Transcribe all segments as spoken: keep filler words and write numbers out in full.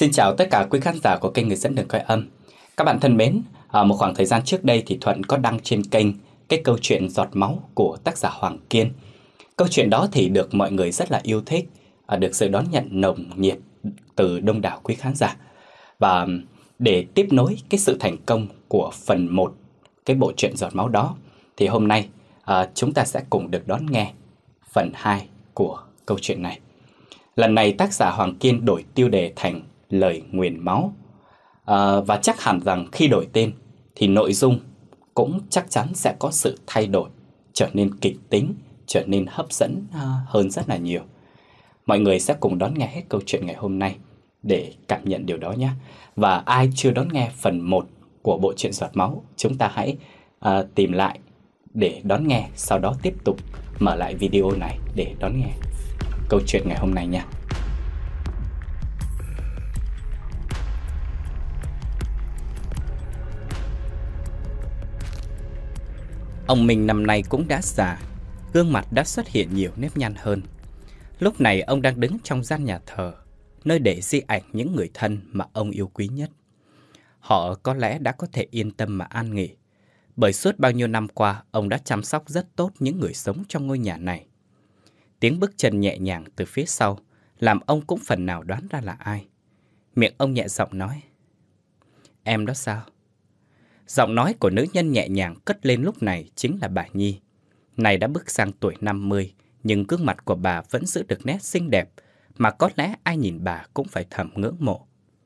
Xin chào tất cả quý khán giả của kênh Người Dẫn Đường Coi Âm. Các bạn thân mến, ở một khoảng thời gian trước đây thì Thuận có đăng trên kênh cái câu chuyện Giọt Máu của tác giả Hoàng Kiên. Câu chuyện đó thì được mọi người rất là yêu thích, được sự đón nhận nồng nhiệt từ đông đảo quý khán giả. Và để tiếp nối cái sự thành công của phần một cái bộ truyện Giọt Máu đó, thì hôm nay à, chúng ta sẽ cùng được đón nghe phần hai của câu chuyện này. Lần này tác giả Hoàng Kiên đổi tiêu đề thành Lời Nguyền Máu. à, Và chắc hẳn rằng khi đổi tên thì nội dung cũng chắc chắn sẽ có sự thay đổi, trở nên kịch tính, trở nên hấp dẫn hơn rất là nhiều. Mọi người sẽ cùng đón nghe hết câu chuyện ngày hôm nay để cảm nhận điều đó nhé. Và ai chưa đón nghe phần một của bộ truyện Giọt Máu, chúng ta hãy uh, tìm lại để đón nghe, sau đó tiếp tục mở lại video này để đón nghe câu chuyện ngày hôm nay nha. Ông Minh năm nay cũng đã già, gương mặt đã xuất hiện nhiều nếp nhăn hơn. Lúc này ông đang đứng trong gian nhà thờ, nơi để di ảnh những người thân mà ông yêu quý nhất. Họ có lẽ đã có thể yên tâm mà an nghỉ, bởi suốt bao nhiêu năm qua ông đã chăm sóc rất tốt những người sống trong ngôi nhà này. Tiếng bước chân nhẹ nhàng từ phía sau làm ông cũng phần nào đoán ra là ai. Miệng ông nhẹ giọng nói: "Em đó sao?" Giọng nói của nữ nhân nhẹ nhàng cất lên lúc này chính là bà Nhi. Này đã bước sang tuổi năm mươi, nhưng gương mặt của bà vẫn giữ được nét xinh đẹp mà có lẽ ai nhìn bà cũng phải thầm ngưỡng mộ.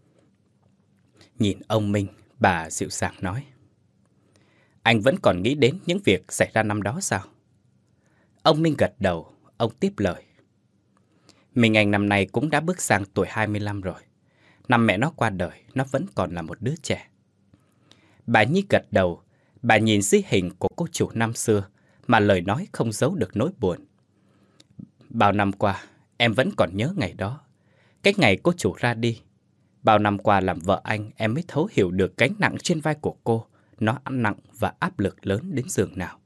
Nhìn ông Minh, bà dịu dàng nói: "Anh vẫn còn nghĩ đến những việc xảy ra năm đó sao?" Ông Minh gật đầu, ông tiếp lời: "Mình anh năm nay cũng đã bước sang tuổi hai mươi lăm rồi. Năm mẹ nó qua đời, nó vẫn còn là một đứa trẻ." Bà Nhi gật đầu, bà nhìn di hình của cô chủ năm xưa mà lời nói không giấu được nỗi buồn. "Bao năm qua, em vẫn còn nhớ ngày đó. Cái ngày cô chủ ra đi. Bao năm qua làm vợ anh, em mới thấu hiểu được gánh nặng trên vai của cô, nó ăn nặng và áp lực lớn đến giường nào."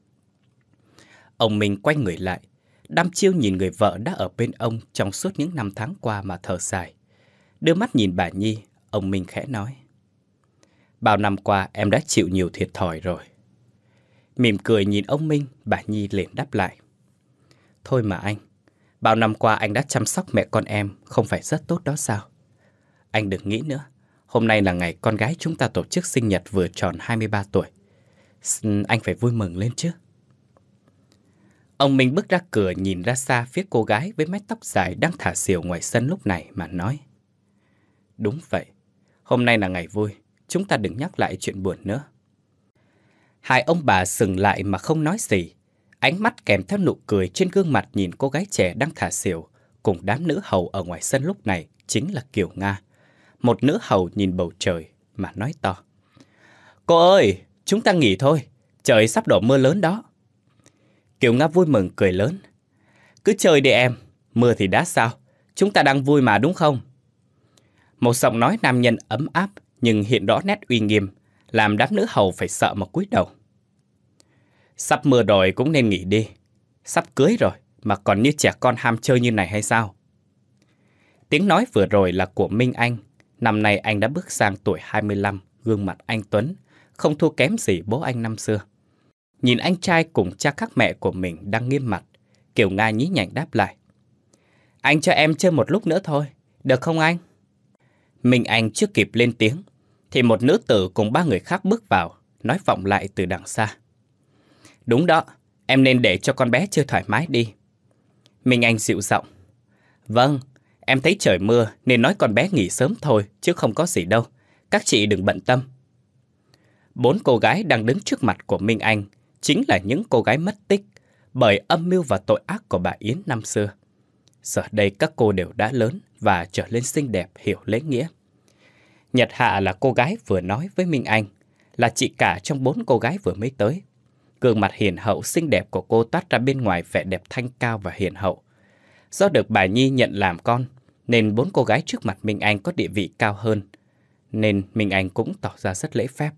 Ông Minh quay người lại, đăm chiêu nhìn người vợ đã ở bên ông trong suốt những năm tháng qua mà thở dài. Đưa mắt nhìn bà Nhi, ông Minh khẽ nói: "Bao năm qua em đã chịu nhiều thiệt thòi rồi." Mỉm cười nhìn ông Minh, bà Nhi liền đáp lại: "Thôi mà anh, bao năm qua anh đã chăm sóc mẹ con em, không phải rất tốt đó sao? Anh đừng nghĩ nữa, hôm nay là ngày con gái chúng ta tổ chức sinh nhật vừa tròn hai mươi ba tuổi. Anh phải vui mừng lên chứ." Ông Minh bước ra cửa nhìn ra xa phía cô gái với mái tóc dài đang thả diều ngoài sân lúc này mà nói: "Đúng vậy, hôm nay là ngày vui, chúng ta đừng nhắc lại chuyện buồn nữa." Hai ông bà sừng lại mà không nói gì. Ánh mắt kèm theo nụ cười trên gương mặt nhìn cô gái trẻ đang thả diều cùng đám nữ hầu ở ngoài sân lúc này chính là Kiều Nga. Một nữ hầu nhìn bầu trời mà nói to: "Cô ơi, chúng ta nghỉ thôi, trời sắp đổ mưa lớn đó." Kiều Nga vui mừng cười lớn: "Cứ chơi đi em, mưa thì đã sao, chúng ta đang vui mà đúng không?" Một giọng nói nam nhân ấm áp nhưng hiện rõ nét uy nghiêm, làm đám nữ hầu phải sợ mà cúi đầu. "Sắp mưa rồi cũng nên nghỉ đi. Sắp cưới rồi mà còn như trẻ con ham chơi như này hay sao?" Tiếng nói vừa rồi là của Minh Anh. Năm nay anh đã bước sang tuổi hai mươi lăm, gương mặt anh tuấn, không thua kém gì bố anh năm xưa. Nhìn anh trai cùng cha các mẹ của mình đang nghiêm mặt, Kiều Nga nhí nhảnh đáp lại: "Anh cho em chơi một lúc nữa thôi, được không anh?" Minh Anh chưa kịp lên tiếng thì một nữ tử cùng ba người khác bước vào, nói vọng lại từ đằng xa: "Đúng đó, em nên để cho con bé chơi thoải mái đi." Minh Anh dịu giọng: "Vâng, em thấy trời mưa nên nói con bé nghỉ sớm thôi chứ không có gì đâu, các chị đừng bận tâm." Bốn cô gái đang đứng trước mặt của Minh Anh chính là những cô gái mất tích bởi âm mưu và tội ác của bà Yến năm xưa. Giờ đây các cô đều đã lớn và trở lên xinh đẹp, hiểu lễ nghĩa. Nhật Hạ là cô gái vừa nói với Minh Anh, là chị cả trong bốn cô gái vừa mới tới. Gương mặt hiền hậu xinh đẹp của cô toát ra bên ngoài vẻ đẹp thanh cao và hiền hậu. Do được bà Nhi nhận làm con nên bốn cô gái trước mặt Minh Anh có địa vị cao hơn, nên Minh Anh cũng tỏ ra rất lễ phép.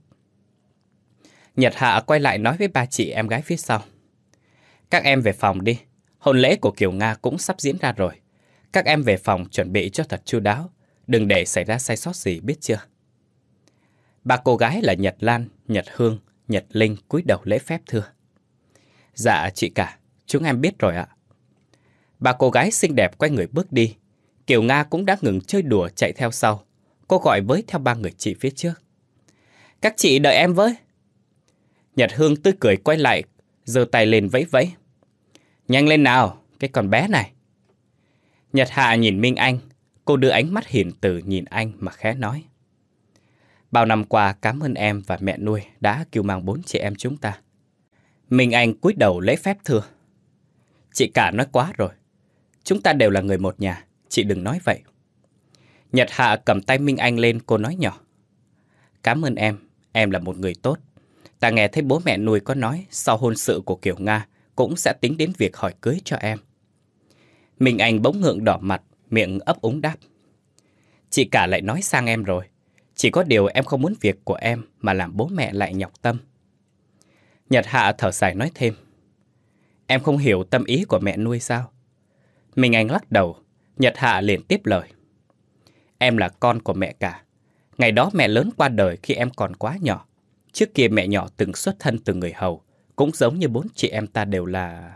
Nhật Hạ quay lại nói với ba chị em gái phía sau: "Các em về phòng đi, hôn lễ của Kiều Nga cũng sắp diễn ra rồi. Các em về phòng chuẩn bị cho thật chu đáo, Đừng để xảy ra sai sót gì, biết chưa? Ba cô gái là Nhật Lan, Nhật Hương, Nhật Linh cúi đầu lễ phép thưa. Dạ chị cả, chúng em biết rồi ạ. Ba cô gái xinh đẹp quay người bước đi. Kiều Nga cũng đã ngừng chơi đùa chạy theo sau. Cô gọi với theo ba người chị phía trước. Các chị đợi em với. Nhật Hương tươi cười quay lại, giơ tay lên vẫy vẫy. Nhanh lên nào, cái con bé này. Nhật Hạ nhìn Minh Anh. Cô đưa ánh mắt hiền từ nhìn anh mà khẽ nói. Bao năm qua cảm ơn em và mẹ nuôi đã cứu mang bốn chị em chúng ta. Minh Anh cúi đầu lễ phép thưa. Chị cả nói quá rồi. Chúng ta đều là người một nhà, chị đừng nói vậy. Nhật Hạ cầm tay Minh Anh lên, cô nói nhỏ. Cảm ơn em, em là một người tốt. Ta nghe thấy bố mẹ nuôi có nói sau hôn sự của Kiều Nga cũng sẽ tính đến việc hỏi cưới cho em. Minh Anh bỗng ngượng đỏ mặt, miệng ấp úng đáp. Chị cả lại nói sang em rồi. Chỉ có điều em không muốn việc của em mà làm bố mẹ lại nhọc tâm. Nhật Hạ thở dài nói thêm. Em không hiểu tâm ý của mẹ nuôi sao? Minh Anh lắc đầu. Nhật Hạ liền tiếp lời. Em là con của mẹ cả. Ngày đó mẹ lớn qua đời khi em còn quá nhỏ. Trước kia mẹ nhỏ từng xuất thân từ người hầu. Cũng giống như bốn chị em ta đều là...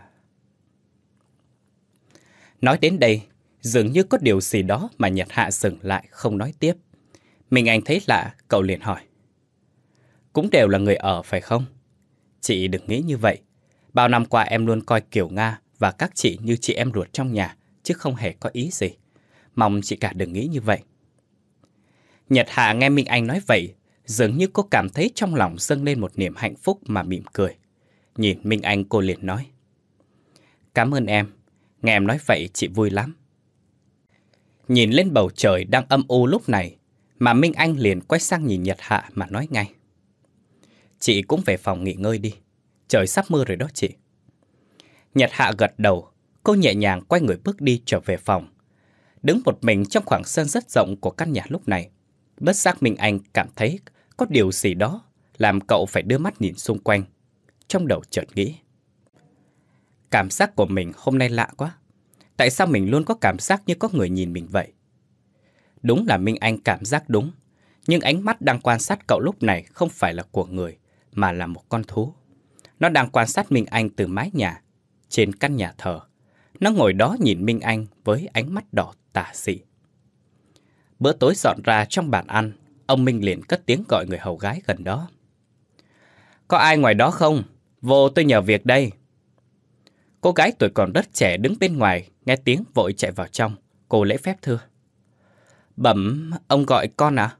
Nói đến đây, dường như có điều gì đó mà Nhật Hạ dừng lại không nói tiếp. Minh Anh thấy lạ, cậu liền hỏi. Cũng đều là người ở phải không? Chị đừng nghĩ như vậy. Bao năm qua em luôn coi Kiều Nga và các chị như chị em ruột trong nhà, chứ không hề có ý gì. Mong chị cả đừng nghĩ như vậy. Nhật Hạ nghe Minh Anh nói vậy, dường như cô cảm thấy trong lòng dâng lên một niềm hạnh phúc mà mỉm cười. Nhìn Minh Anh cô liền nói. Cảm ơn em. Nghe em nói vậy chị vui lắm. Nhìn lên bầu trời đang âm u lúc này, mà Minh Anh liền quay sang nhìn Nhật Hạ mà nói ngay. Chị cũng về phòng nghỉ ngơi đi. Trời sắp mưa rồi đó chị. Nhật Hạ gật đầu. Cô nhẹ nhàng quay người bước đi trở về phòng. Đứng một mình trong khoảng sân rất rộng của căn nhà lúc này, bất giác Minh Anh cảm thấy có điều gì đó làm cậu phải đưa mắt nhìn xung quanh. Trong đầu chợt nghĩ. Cảm giác của mình hôm nay lạ quá. Tại sao mình luôn có cảm giác như có người nhìn mình vậy? Đúng là Minh Anh cảm giác đúng. Nhưng ánh mắt đang quan sát cậu lúc này không phải là của người, mà là một con thú. Nó đang quan sát Minh Anh từ mái nhà, trên căn nhà thờ. Nó ngồi đó nhìn Minh Anh với ánh mắt đỏ tà dị. Bữa tối dọn ra trong bàn ăn, ông Minh liền cất tiếng gọi người hầu gái gần đó. Có ai ngoài đó không? Vô tôi nhờ việc đây. Cô gái tuổi còn rất trẻ đứng bên ngoài, nghe tiếng vội chạy vào trong. Cô lễ phép thưa. Bẩm, ông gọi con à?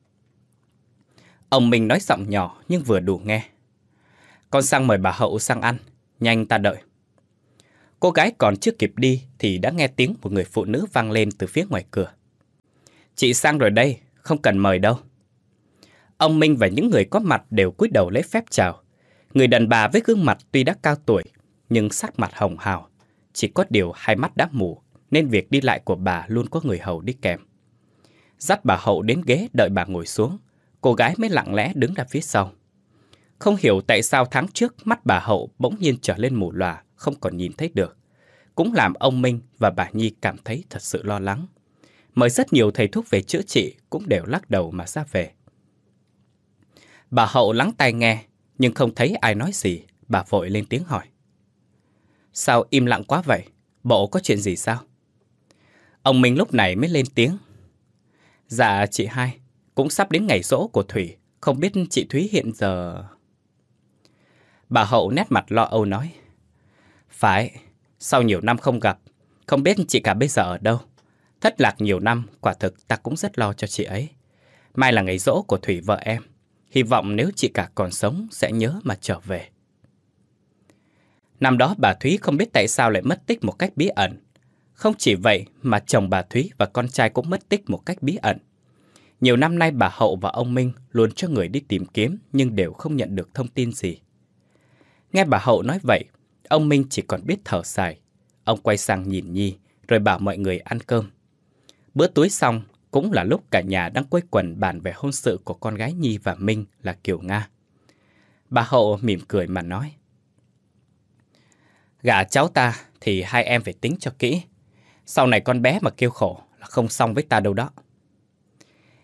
Ông Minh nói giọng nhỏ nhưng vừa đủ nghe. Con sang mời bà Hậu sang ăn, nhanh ta đợi. Cô gái còn chưa kịp đi thì đã nghe tiếng một người phụ nữ vang lên từ phía ngoài cửa. Chị sang rồi đây, không cần mời đâu. Ông Minh và những người có mặt đều cúi đầu lễ phép chào. Người đàn bà với gương mặt tuy đã cao tuổi, nhưng sắc mặt hồng hào. Chỉ có điều hai mắt đã mù, nên việc đi lại của bà luôn có người hầu đi kèm. Dắt bà Hậu đến ghế đợi bà ngồi xuống, cô gái mới lặng lẽ đứng ra phía sau. Không hiểu tại sao tháng trước mắt bà Hậu bỗng nhiên trở lên mù lòa, không còn nhìn thấy được. Cũng làm ông Minh và bà Nhi cảm thấy thật sự lo lắng. Mời rất nhiều thầy thuốc về chữa trị cũng đều lắc đầu mà ra về. Bà Hậu lắng tai nghe, nhưng không thấy ai nói gì, bà vội lên tiếng hỏi. Sao im lặng quá vậy? Bộ có chuyện gì sao? Ông Minh lúc này mới lên tiếng. Dạ chị hai, cũng sắp đến ngày giỗ của Thủy, không biết chị Thúy hiện giờ... Bà Hậu nét mặt lo âu nói. Phải, sau nhiều năm không gặp, không biết chị cả bây giờ ở đâu. Thất lạc nhiều năm, quả thực ta cũng rất lo cho chị ấy. Mai là ngày giỗ của Thủy vợ em. Hy vọng nếu chị cả còn sống sẽ nhớ mà trở về. Năm đó bà Thúy không biết tại sao lại mất tích một cách bí ẩn. Không chỉ vậy mà chồng bà Thúy và con trai cũng mất tích một cách bí ẩn. Nhiều năm nay bà Hậu và ông Minh luôn cho người đi tìm kiếm nhưng đều không nhận được thông tin gì. Nghe bà Hậu nói vậy, ông Minh chỉ còn biết thở dài. Ông quay sang nhìn Nhi rồi bảo mọi người ăn cơm. Bữa tối xong cũng là lúc cả nhà đang quây quần bàn về hôn sự của con gái Nhi và Minh là Kiều Nga. Bà Hậu mỉm cười mà nói. Gả cháu ta thì hai em phải tính cho kỹ. Sau này con bé mà kêu khổ là không xong với ta đâu đó.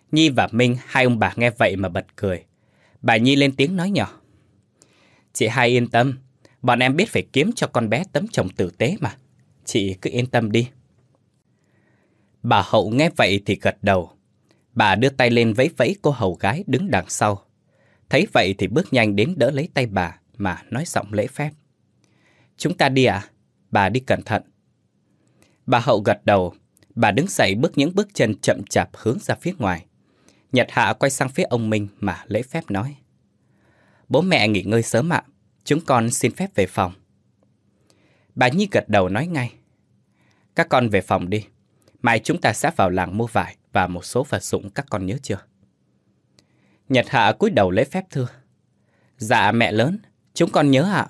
Nhi và Minh, hai ông bà nghe vậy mà bật cười. Bà Nhi lên tiếng nói nhỏ. Chị hai yên tâm, bọn em biết phải kiếm cho con bé tấm chồng tử tế mà. Chị cứ yên tâm đi. Bà Hậu nghe vậy thì gật đầu. Bà đưa tay lên vẫy vẫy cô hầu gái đứng đằng sau. Thấy vậy thì bước nhanh đến đỡ lấy tay bà mà nói giọng lễ phép. Chúng ta đi ạ, à? Bà đi cẩn thận. Bà Hậu gật đầu. Bà đứng dậy bước những bước chân chậm chạp hướng ra phía ngoài. Nhật Hạ quay sang phía ông Minh mà lễ phép nói. Bố mẹ nghỉ ngơi sớm ạ, chúng con xin phép về phòng. Bà Nhi gật đầu nói ngay. Các con về phòng đi, mai chúng ta sẽ vào làng mua vải và một số vật dụng, các con nhớ chưa? Nhật Hạ cúi đầu lễ phép thưa. Dạ mẹ lớn, chúng con nhớ ạ.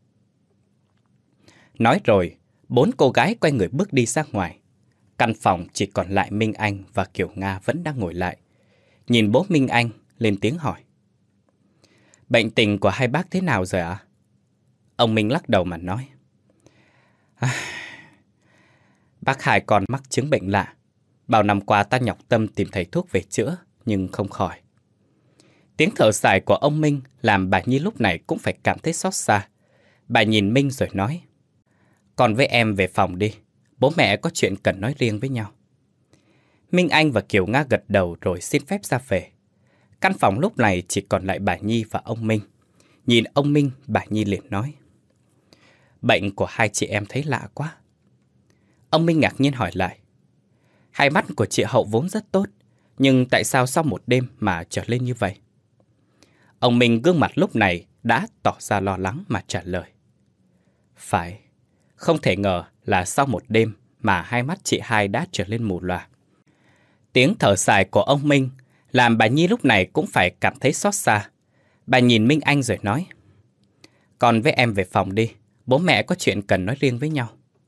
Nói rồi, bốn cô gái quay người bước đi ra ngoài. Căn phòng chỉ còn lại Minh Anh và Kiều Nga vẫn đang ngồi lại. Nhìn bố Minh Anh, lên tiếng hỏi. Bệnh tình của hai bác thế nào rồi ạ? Ông Minh lắc đầu mà nói. À, bác hai còn mắc chứng bệnh lạ. Bao năm qua ta nhọc tâm tìm thầy thuốc về chữa, nhưng không khỏi. Tiếng thở dài của ông Minh làm bà Nhi lúc này cũng phải cảm thấy xót xa. Bà nhìn Minh rồi nói. Con với em về phòng đi, bố mẹ có chuyện cần nói riêng với nhau. Minh Anh và Kiều Nga gật đầu rồi xin phép ra về. Căn phòng lúc này chỉ còn lại bà Nhi và ông Minh. Nhìn ông Minh, bà Nhi liền nói. Bệnh của hai chị em thấy lạ quá. Ông Minh ngạc nhiên hỏi lại. Hai mắt của chị Hậu vốn rất tốt, nhưng tại sao sau một đêm mà trở lên như vậy? Ông Minh gương mặt lúc này đã tỏ ra lo lắng mà trả lời. Phải, không thể ngờ là sau một đêm mà hai mắt chị hai đã trở lên mù lòa. Tiếng thở dài của ông Minh làm bà Nhi lúc này cũng phải cảm thấy xót xa. Bà nhìn Minh Anh rồi nói. Con với em về phòng đi, bố mẹ có chuyện cần nói riêng với nhau.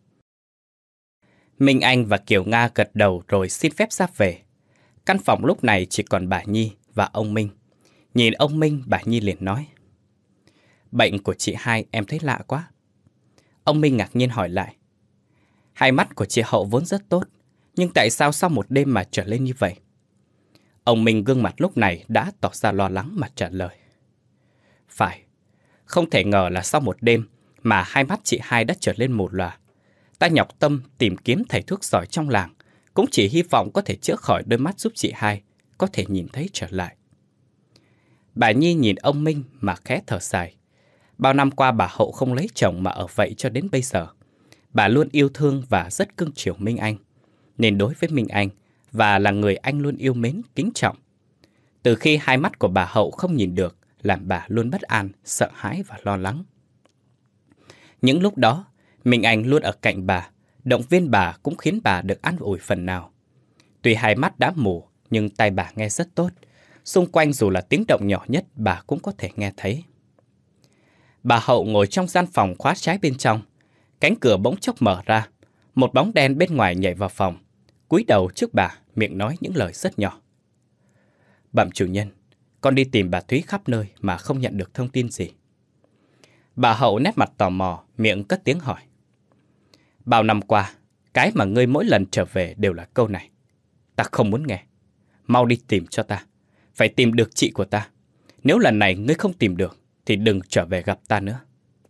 Minh Anh và Kiều Nga gật đầu rồi xin phép ra về. Căn phòng lúc này chỉ còn bà Nhi và ông Minh. Nhìn ông Minh, bà Nhi liền nói. Bệnh của chị hai em thấy lạ quá. Ông Minh ngạc nhiên hỏi lại. Hai mắt của chị Hậu vốn rất tốt, nhưng tại sao sau một đêm mà trở lên như vậy? Ông Minh gương mặt lúc này đã tỏ ra lo lắng mà trả lời. Phải, không thể ngờ là sau một đêm mà hai mắt chị hai đã trở lên mù lòa. Ta nhọc tâm tìm kiếm thầy thuốc giỏi trong làng, cũng chỉ hy vọng có thể chữa khỏi đôi mắt giúp chị hai có thể nhìn thấy trở lại. Bà Nhi nhìn ông Minh mà khẽ thở dài. Bao năm qua bà Hậu không lấy chồng mà ở vậy cho đến bây giờ. Bà luôn yêu thương và rất cưng chiều Minh Anh, nên đối với Minh Anh và là người anh luôn yêu mến, kính trọng. Từ khi hai mắt của bà Hậu không nhìn được, làm bà luôn bất an, sợ hãi và lo lắng. Những lúc đó, Minh Anh luôn ở cạnh bà, động viên bà cũng khiến bà được an ủi phần nào. Tuy hai mắt đã mù, nhưng tai bà nghe rất tốt. Xung quanh dù là tiếng động nhỏ nhất, bà cũng có thể nghe thấy. Bà Hậu ngồi trong gian phòng khóa trái bên trong. Cánh cửa bỗng chốc mở ra. Một bóng đen bên ngoài nhảy vào phòng. Cúi đầu trước bà, miệng nói những lời rất nhỏ. Bẩm chủ nhân, con đi tìm bà Thúy khắp nơi mà không nhận được thông tin gì. Bà Hậu nét mặt tò mò, miệng cất tiếng hỏi. Bao năm qua, cái mà ngươi mỗi lần trở về đều là câu này. Ta không muốn nghe. Mau đi tìm cho ta. Phải tìm được chị của ta. Nếu lần này ngươi không tìm được, thì đừng trở về gặp ta nữa.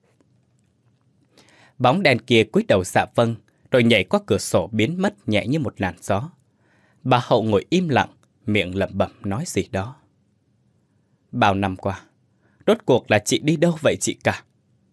Bóng đèn kia cúi đầu dạ vâng, rồi nhảy qua cửa sổ biến mất nhẹ như một làn gió. Bà Hậu ngồi im lặng, miệng lẩm bẩm nói gì đó. Bao năm qua, rốt cuộc là chị đi đâu vậy chị cả?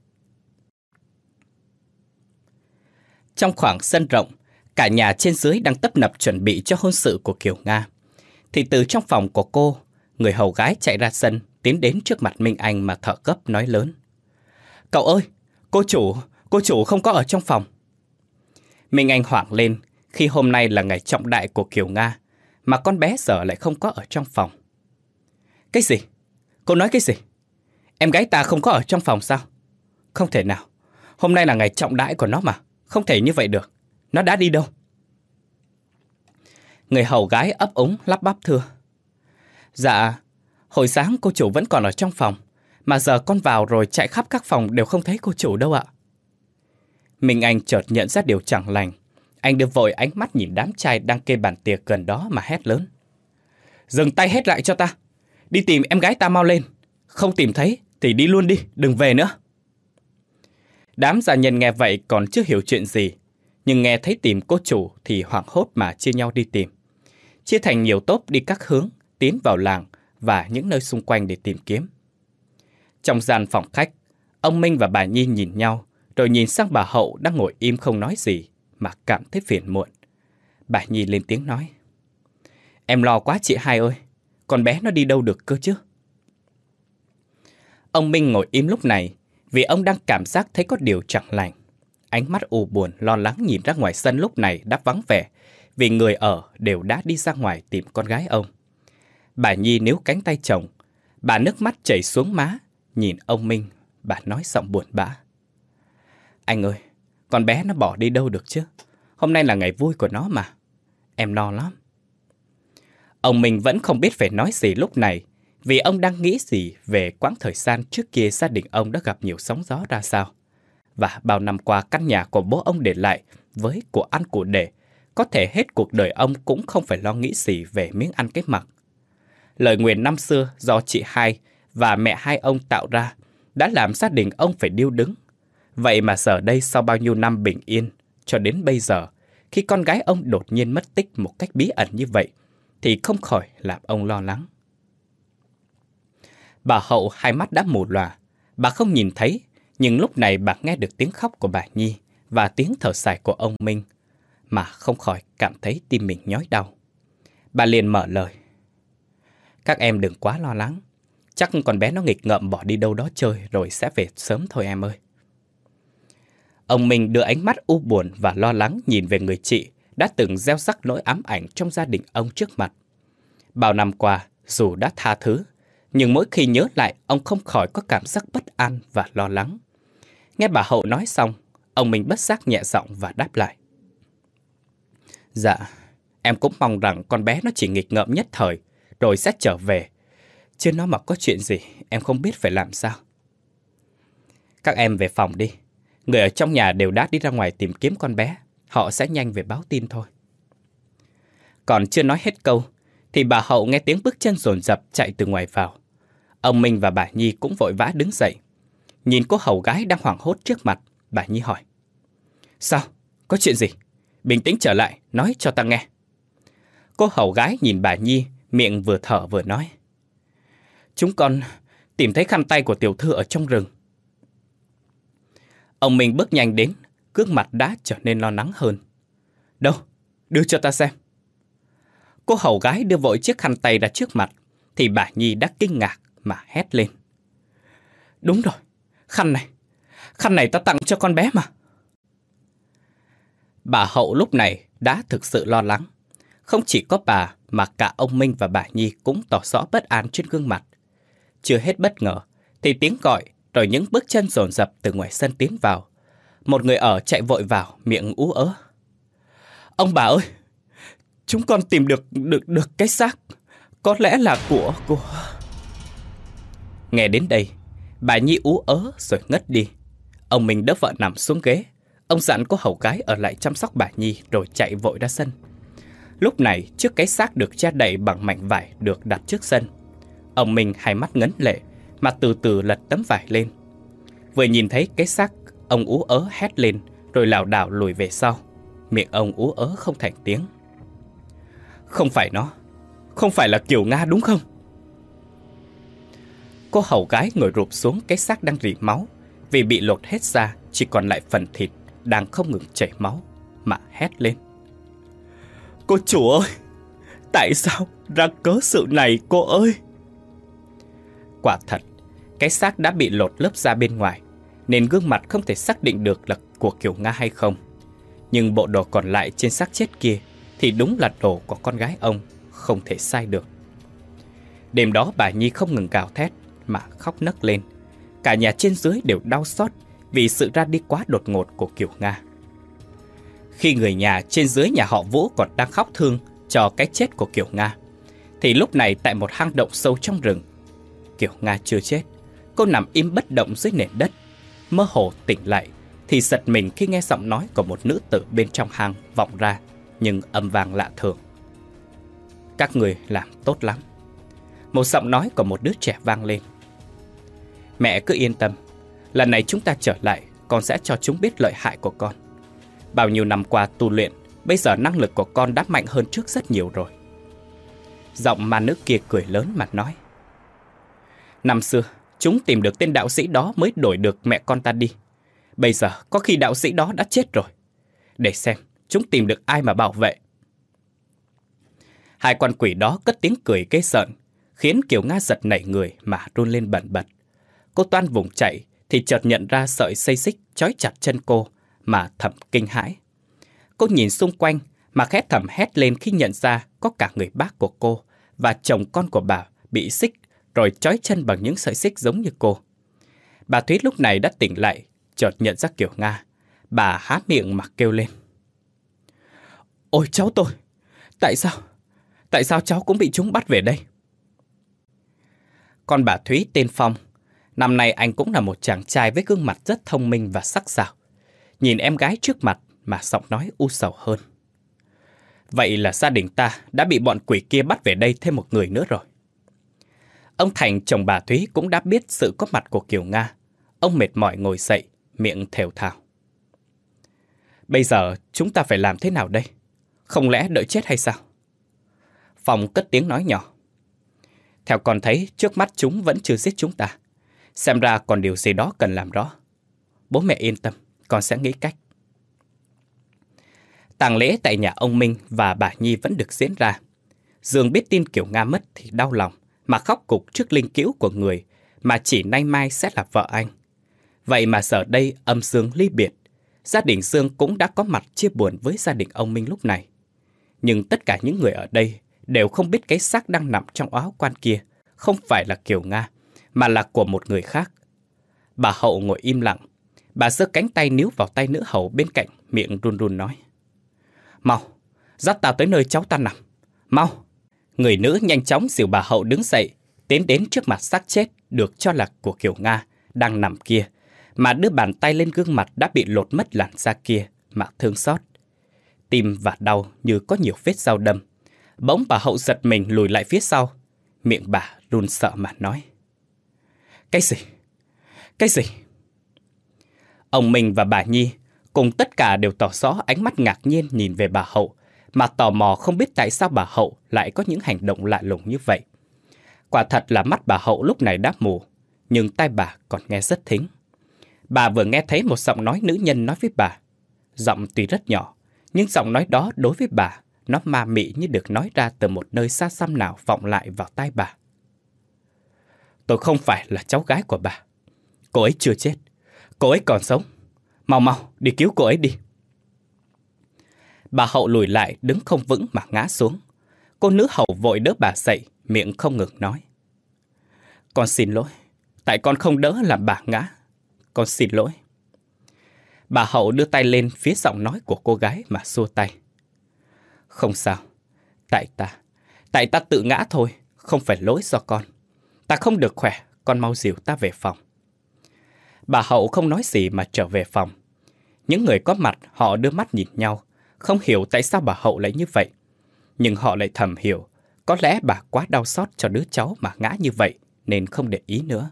Trong khoảng sân rộng, cả nhà trên dưới đang tấp nập chuẩn bị cho hôn sự của Kiều Nga. Thì từ trong phòng của cô, người hầu gái chạy ra sân, tiến đến trước mặt Minh Anh mà thở gấp nói lớn. Cậu ơi, cô chủ, cô chủ không có ở trong phòng. Minh Anh hoảng lên khi hôm nay là ngày trọng đại của Kiều Nga, mà con bé giờ lại không có ở trong phòng. Cái gì? Cô nói cái gì? Em gái ta không có ở trong phòng sao? Không thể nào, hôm nay là ngày trọng đại của nó mà, không thể như vậy được. Nó đã đi đâu? Người hầu gái ấp úng lắp bắp thưa. Dạ, hồi sáng cô chủ vẫn còn ở trong phòng, mà giờ con vào rồi chạy khắp các phòng đều không thấy cô chủ đâu ạ. Minh Anh chợt nhận ra điều chẳng lành. Anh đưa vội ánh mắt nhìn đám trai đang kê bàn tiệc gần đó mà hét lớn. Dừng tay hết lại cho ta. Đi tìm em gái ta mau lên. Không tìm thấy thì đi luôn đi, đừng về nữa. Đám gia nhân nghe vậy còn chưa hiểu chuyện gì, nhưng nghe thấy tìm cô chủ thì hoảng hốt mà chia nhau đi tìm. Chia thành nhiều tốp đi các hướng, tiến vào làng và những nơi xung quanh để tìm kiếm. Trong gian phòng khách, ông Minh và bà Nhi nhìn nhau, rồi nhìn sang bà Hậu đang ngồi im không nói gì mà cảm thấy phiền muộn. Bà Nhi lên tiếng nói: Em lo quá chị hai ơi, con bé nó đi đâu được cơ chứ? Ông Minh ngồi im lúc này vì ông đang cảm giác thấy có điều chẳng lành. Ánh mắt u buồn lo lắng nhìn ra ngoài sân lúc này đã vắng vẻ, vì người ở đều đã đi ra ngoài tìm con gái ông. Bà Nhi níu cánh tay chồng, bà nước mắt chảy xuống má, nhìn ông Minh, bà nói giọng buồn bã: Anh ơi, con bé nó bỏ đi đâu được chứ? Hôm nay là ngày vui của nó mà. Em lo lắm. Ông Minh vẫn không biết phải nói gì lúc này, vì ông đang nghĩ gì về quãng thời gian trước kia gia đình ông đã gặp nhiều sóng gió ra sao. Và bao năm qua căn nhà của bố ông để lại với của ăn của để, có thể hết cuộc đời ông cũng không phải lo nghĩ gì về miếng ăn cái mặc. Lời nguyền năm xưa do chị hai và mẹ hai ông tạo ra đã làm gia đình ông phải điêu đứng. Vậy mà giờ đây sau bao nhiêu năm bình yên, cho đến bây giờ, khi con gái ông đột nhiên mất tích một cách bí ẩn như vậy, thì không khỏi làm ông lo lắng. Bà Hậu hai mắt đã mù lòa, bà không nhìn thấy, nhưng lúc này bà nghe được tiếng khóc của bà Nhi và tiếng thở dài của ông Minh, mà không khỏi cảm thấy tim mình nhói đau. Bà liền mở lời: Các em đừng quá lo lắng, chắc con bé nó nghịch ngợm bỏ đi đâu đó chơi rồi sẽ về sớm thôi em ơi. Ông Minh đưa ánh mắt u buồn và lo lắng nhìn về người chị đã từng gieo rắc nỗi ám ảnh trong gia đình ông trước mặt. Bao năm qua, dù đã tha thứ, nhưng mỗi khi nhớ lại, ông không khỏi có cảm giác bất an và lo lắng. Nghe bà Hậu nói xong, ông Minh bất giác nhẹ giọng và đáp lại: Dạ, em cũng mong rằng con bé nó chỉ nghịch ngợm nhất thời, rồi sẽ trở về. Chứ nó mà có chuyện gì, em không biết phải làm sao. Các em về phòng đi. Người ở trong nhà đều đã đi ra ngoài tìm kiếm con bé. Họ sẽ nhanh về báo tin thôi. Còn chưa nói hết câu, thì bà Hậu nghe tiếng bước chân dồn dập chạy từ ngoài vào. Ông Minh và bà Nhi cũng vội vã đứng dậy. Nhìn cô hầu gái đang hoảng hốt trước mặt, bà Nhi hỏi: Sao? Có chuyện gì? Bình tĩnh trở lại, nói cho ta nghe. Cô hầu gái nhìn bà Nhi, miệng vừa thở vừa nói: Chúng con tìm thấy khăn tay của tiểu thư ở trong rừng. Ông Minh bước nhanh đến, gương mặt đã trở nên lo lắng hơn. Đâu? Đưa cho ta xem. Cô hầu gái đưa vội chiếc khăn tay ra trước mặt, thì bà Nhi đã kinh ngạc mà hét lên: Đúng rồi, khăn này, khăn này ta tặng cho con bé mà. Bà Hậu lúc này đã thực sự lo lắng. Không chỉ có bà mà cả ông Minh và bà Nhi cũng tỏ rõ bất an trên gương mặt. Chưa hết bất ngờ thì tiếng gọi rồi những bước chân dồn dập từ ngoài sân tiến vào. Một người ở chạy vội vào, miệng ú ớ: Ông bà ơi, chúng con tìm được được được cái xác, có lẽ là của của. Nghe đến đây, bà Nhi ú ớ rồi ngất đi. Ông Minh đỡ vợ nằm xuống ghế. Ông dặn cô hầu gái ở lại chăm sóc bà Nhi rồi chạy vội ra sân. Lúc này, trước cái xác được che đậy bằng mảnh vải được đặt trước sân, ông Minh hai mắt ngấn lệ mà từ từ lật tấm vải lên. Vừa nhìn thấy cái xác, ông ú ớ hét lên rồi lảo đảo lùi về sau. Miệng ông ú ớ không thành tiếng: Không phải nó, không phải là Kiều Nga đúng không? Cô hầu gái ngồi rụp xuống cái xác đang rỉ máu, vì bị lột hết da, chỉ còn lại phần thịt đang không ngừng chảy máu, mà hét lên: Cô chủ ơi, tại sao ra cớ sự này cô ơi? Quả thật, cái xác đã bị lột lớp da bên ngoài, nên gương mặt không thể xác định được là của Kiều Nga hay không. Nhưng bộ đồ còn lại trên xác chết kia thì đúng là đồ của con gái ông, không thể sai được. Đêm đó bà Nhi không ngừng gào thét mà khóc nấc lên. Cả nhà trên dưới đều đau xót vì sự ra đi quá đột ngột của Kiều Nga. Khi người nhà trên dưới nhà họ Vũ còn đang khóc thương cho cái chết của Kiều Nga, thì lúc này tại một hang động sâu trong rừng, Kiều Nga chưa chết. Cô nằm im bất động dưới nền đất. Mơ hồ tỉnh lại thì giật mình khi nghe giọng nói của một nữ tử bên trong hang vọng ra, nhưng âm vang lạ thường: Các người làm tốt lắm. Một giọng nói của một đứa trẻ vang lên. Mẹ cứ yên tâm, lần này chúng ta trở lại, con sẽ cho chúng biết lợi hại của con. Bao nhiêu năm qua tu luyện, bây giờ năng lực của con đã mạnh hơn trước rất nhiều rồi. Giọng ma nữ kia cười lớn mà nói. Năm xưa, chúng tìm được tên đạo sĩ đó mới đổi được mẹ con ta đi. Bây giờ có khi đạo sĩ đó đã chết rồi. Để xem chúng tìm được ai mà bảo vệ. Hai con quỷ đó cất tiếng cười ghê rợn, khiến Kiều Nga giật nảy người mà run lên bần bật. Cô toan vùng chạy thì chợt nhận ra sợi dây xích trói chặt chân cô mà thầm kinh hãi. Cô nhìn xung quanh mà khẽ thầm hét lên khi nhận ra có cả người bác của cô và chồng con của bà bị xích rồi trói chân bằng những sợi xích giống như cô. Bà Thúy lúc này đã tỉnh lại, chợt nhận ra Kiều Nga. Bà há miệng mà kêu lên. Ôi cháu tôi, tại sao, tại sao cháu cũng bị chúng bắt về đây? Con bà Thúy tên Phong. Năm nay anh cũng là một chàng trai với gương mặt rất thông minh và sắc sảo. Nhìn em gái trước mặt mà giọng nói u sầu hơn. Vậy là gia đình ta đã bị bọn quỷ kia bắt về đây thêm một người nữa rồi. Ông Thành, chồng bà Thúy, cũng đã biết sự có mặt của Kiều Nga. Ông mệt mỏi ngồi dậy, miệng thều thào. Bây giờ chúng ta phải làm thế nào đây? Không lẽ đợi chết hay sao? Phong cất tiếng nói nhỏ. Theo con thấy, trước mắt chúng vẫn chưa giết chúng ta. Xem ra còn điều gì đó cần làm rõ. Bố mẹ yên tâm, con sẽ nghĩ cách. Tang lễ tại nhà ông Minh và bà Nhi vẫn được diễn ra. Dương biết tin Kiều Nga mất thì đau lòng, mà khóc cục trước linh cữu của người mà chỉ nay mai sẽ là vợ anh. Vậy mà giờ đây âm dương ly biệt, gia đình Dương cũng đã có mặt chia buồn với gia đình ông Minh lúc này. Nhưng tất cả những người ở đây đều không biết cái xác đang nằm trong áo quan kia không phải là Kiều Nga, mà là của một người khác. Bà Hậu ngồi im lặng. Bà giơ cánh tay níu vào tay nữ hầu bên cạnh, miệng run run nói. Mau, dắt ta tới nơi cháu ta nằm. Mau. Người nữ nhanh chóng dìu bà Hậu đứng dậy, tiến đến trước mặt xác chết được cho là của Kiều Nga đang nằm kia, mà đưa bàn tay lên gương mặt đã bị lột mất làn da kia mà thương xót. Tim và đau như có nhiều vết dao đâm. Bỗng bà Hậu giật mình lùi lại phía sau. Miệng bà run sợ mà nói. Cái gì? Cái gì? Ông Minh và bà Nhi cùng tất cả đều tỏ rõ ánh mắt ngạc nhiên nhìn về bà Hậu, mà tò mò không biết tại sao bà Hậu lại có những hành động lạ lùng như vậy. Quả thật là mắt bà Hậu lúc này đã mù, nhưng tai bà còn nghe rất thính. Bà vừa nghe thấy một giọng nói nữ nhân nói với bà. Giọng tuy rất nhỏ, nhưng giọng nói đó đối với bà, nó ma mị như được nói ra từ một nơi xa xăm nào vọng lại vào tai bà. Tôi không phải là cháu gái của bà. Cô ấy chưa chết. Cô ấy còn sống. Mau mau, đi cứu cô ấy đi. Bà Hậu lùi lại, đứng không vững mà ngã xuống. Cô nữ hầu vội đỡ bà dậy, miệng không ngừng nói. Con xin lỗi. Tại con không đỡ làm bà ngã. Con xin lỗi. Bà Hậu đưa tay lên phía giọng nói của cô gái mà xua tay. Không sao. Tại ta. Tại ta tự ngã thôi. Không phải lỗi do con. Ta không được khỏe. Con mau dìu ta về phòng. Bà Hậu không nói gì mà trở về phòng. Những người có mặt họ đưa mắt nhìn nhau, không hiểu tại sao bà Hậu lại như vậy. Nhưng họ lại thầm hiểu, có lẽ bà quá đau xót cho đứa cháu mà ngã như vậy, nên không để ý nữa.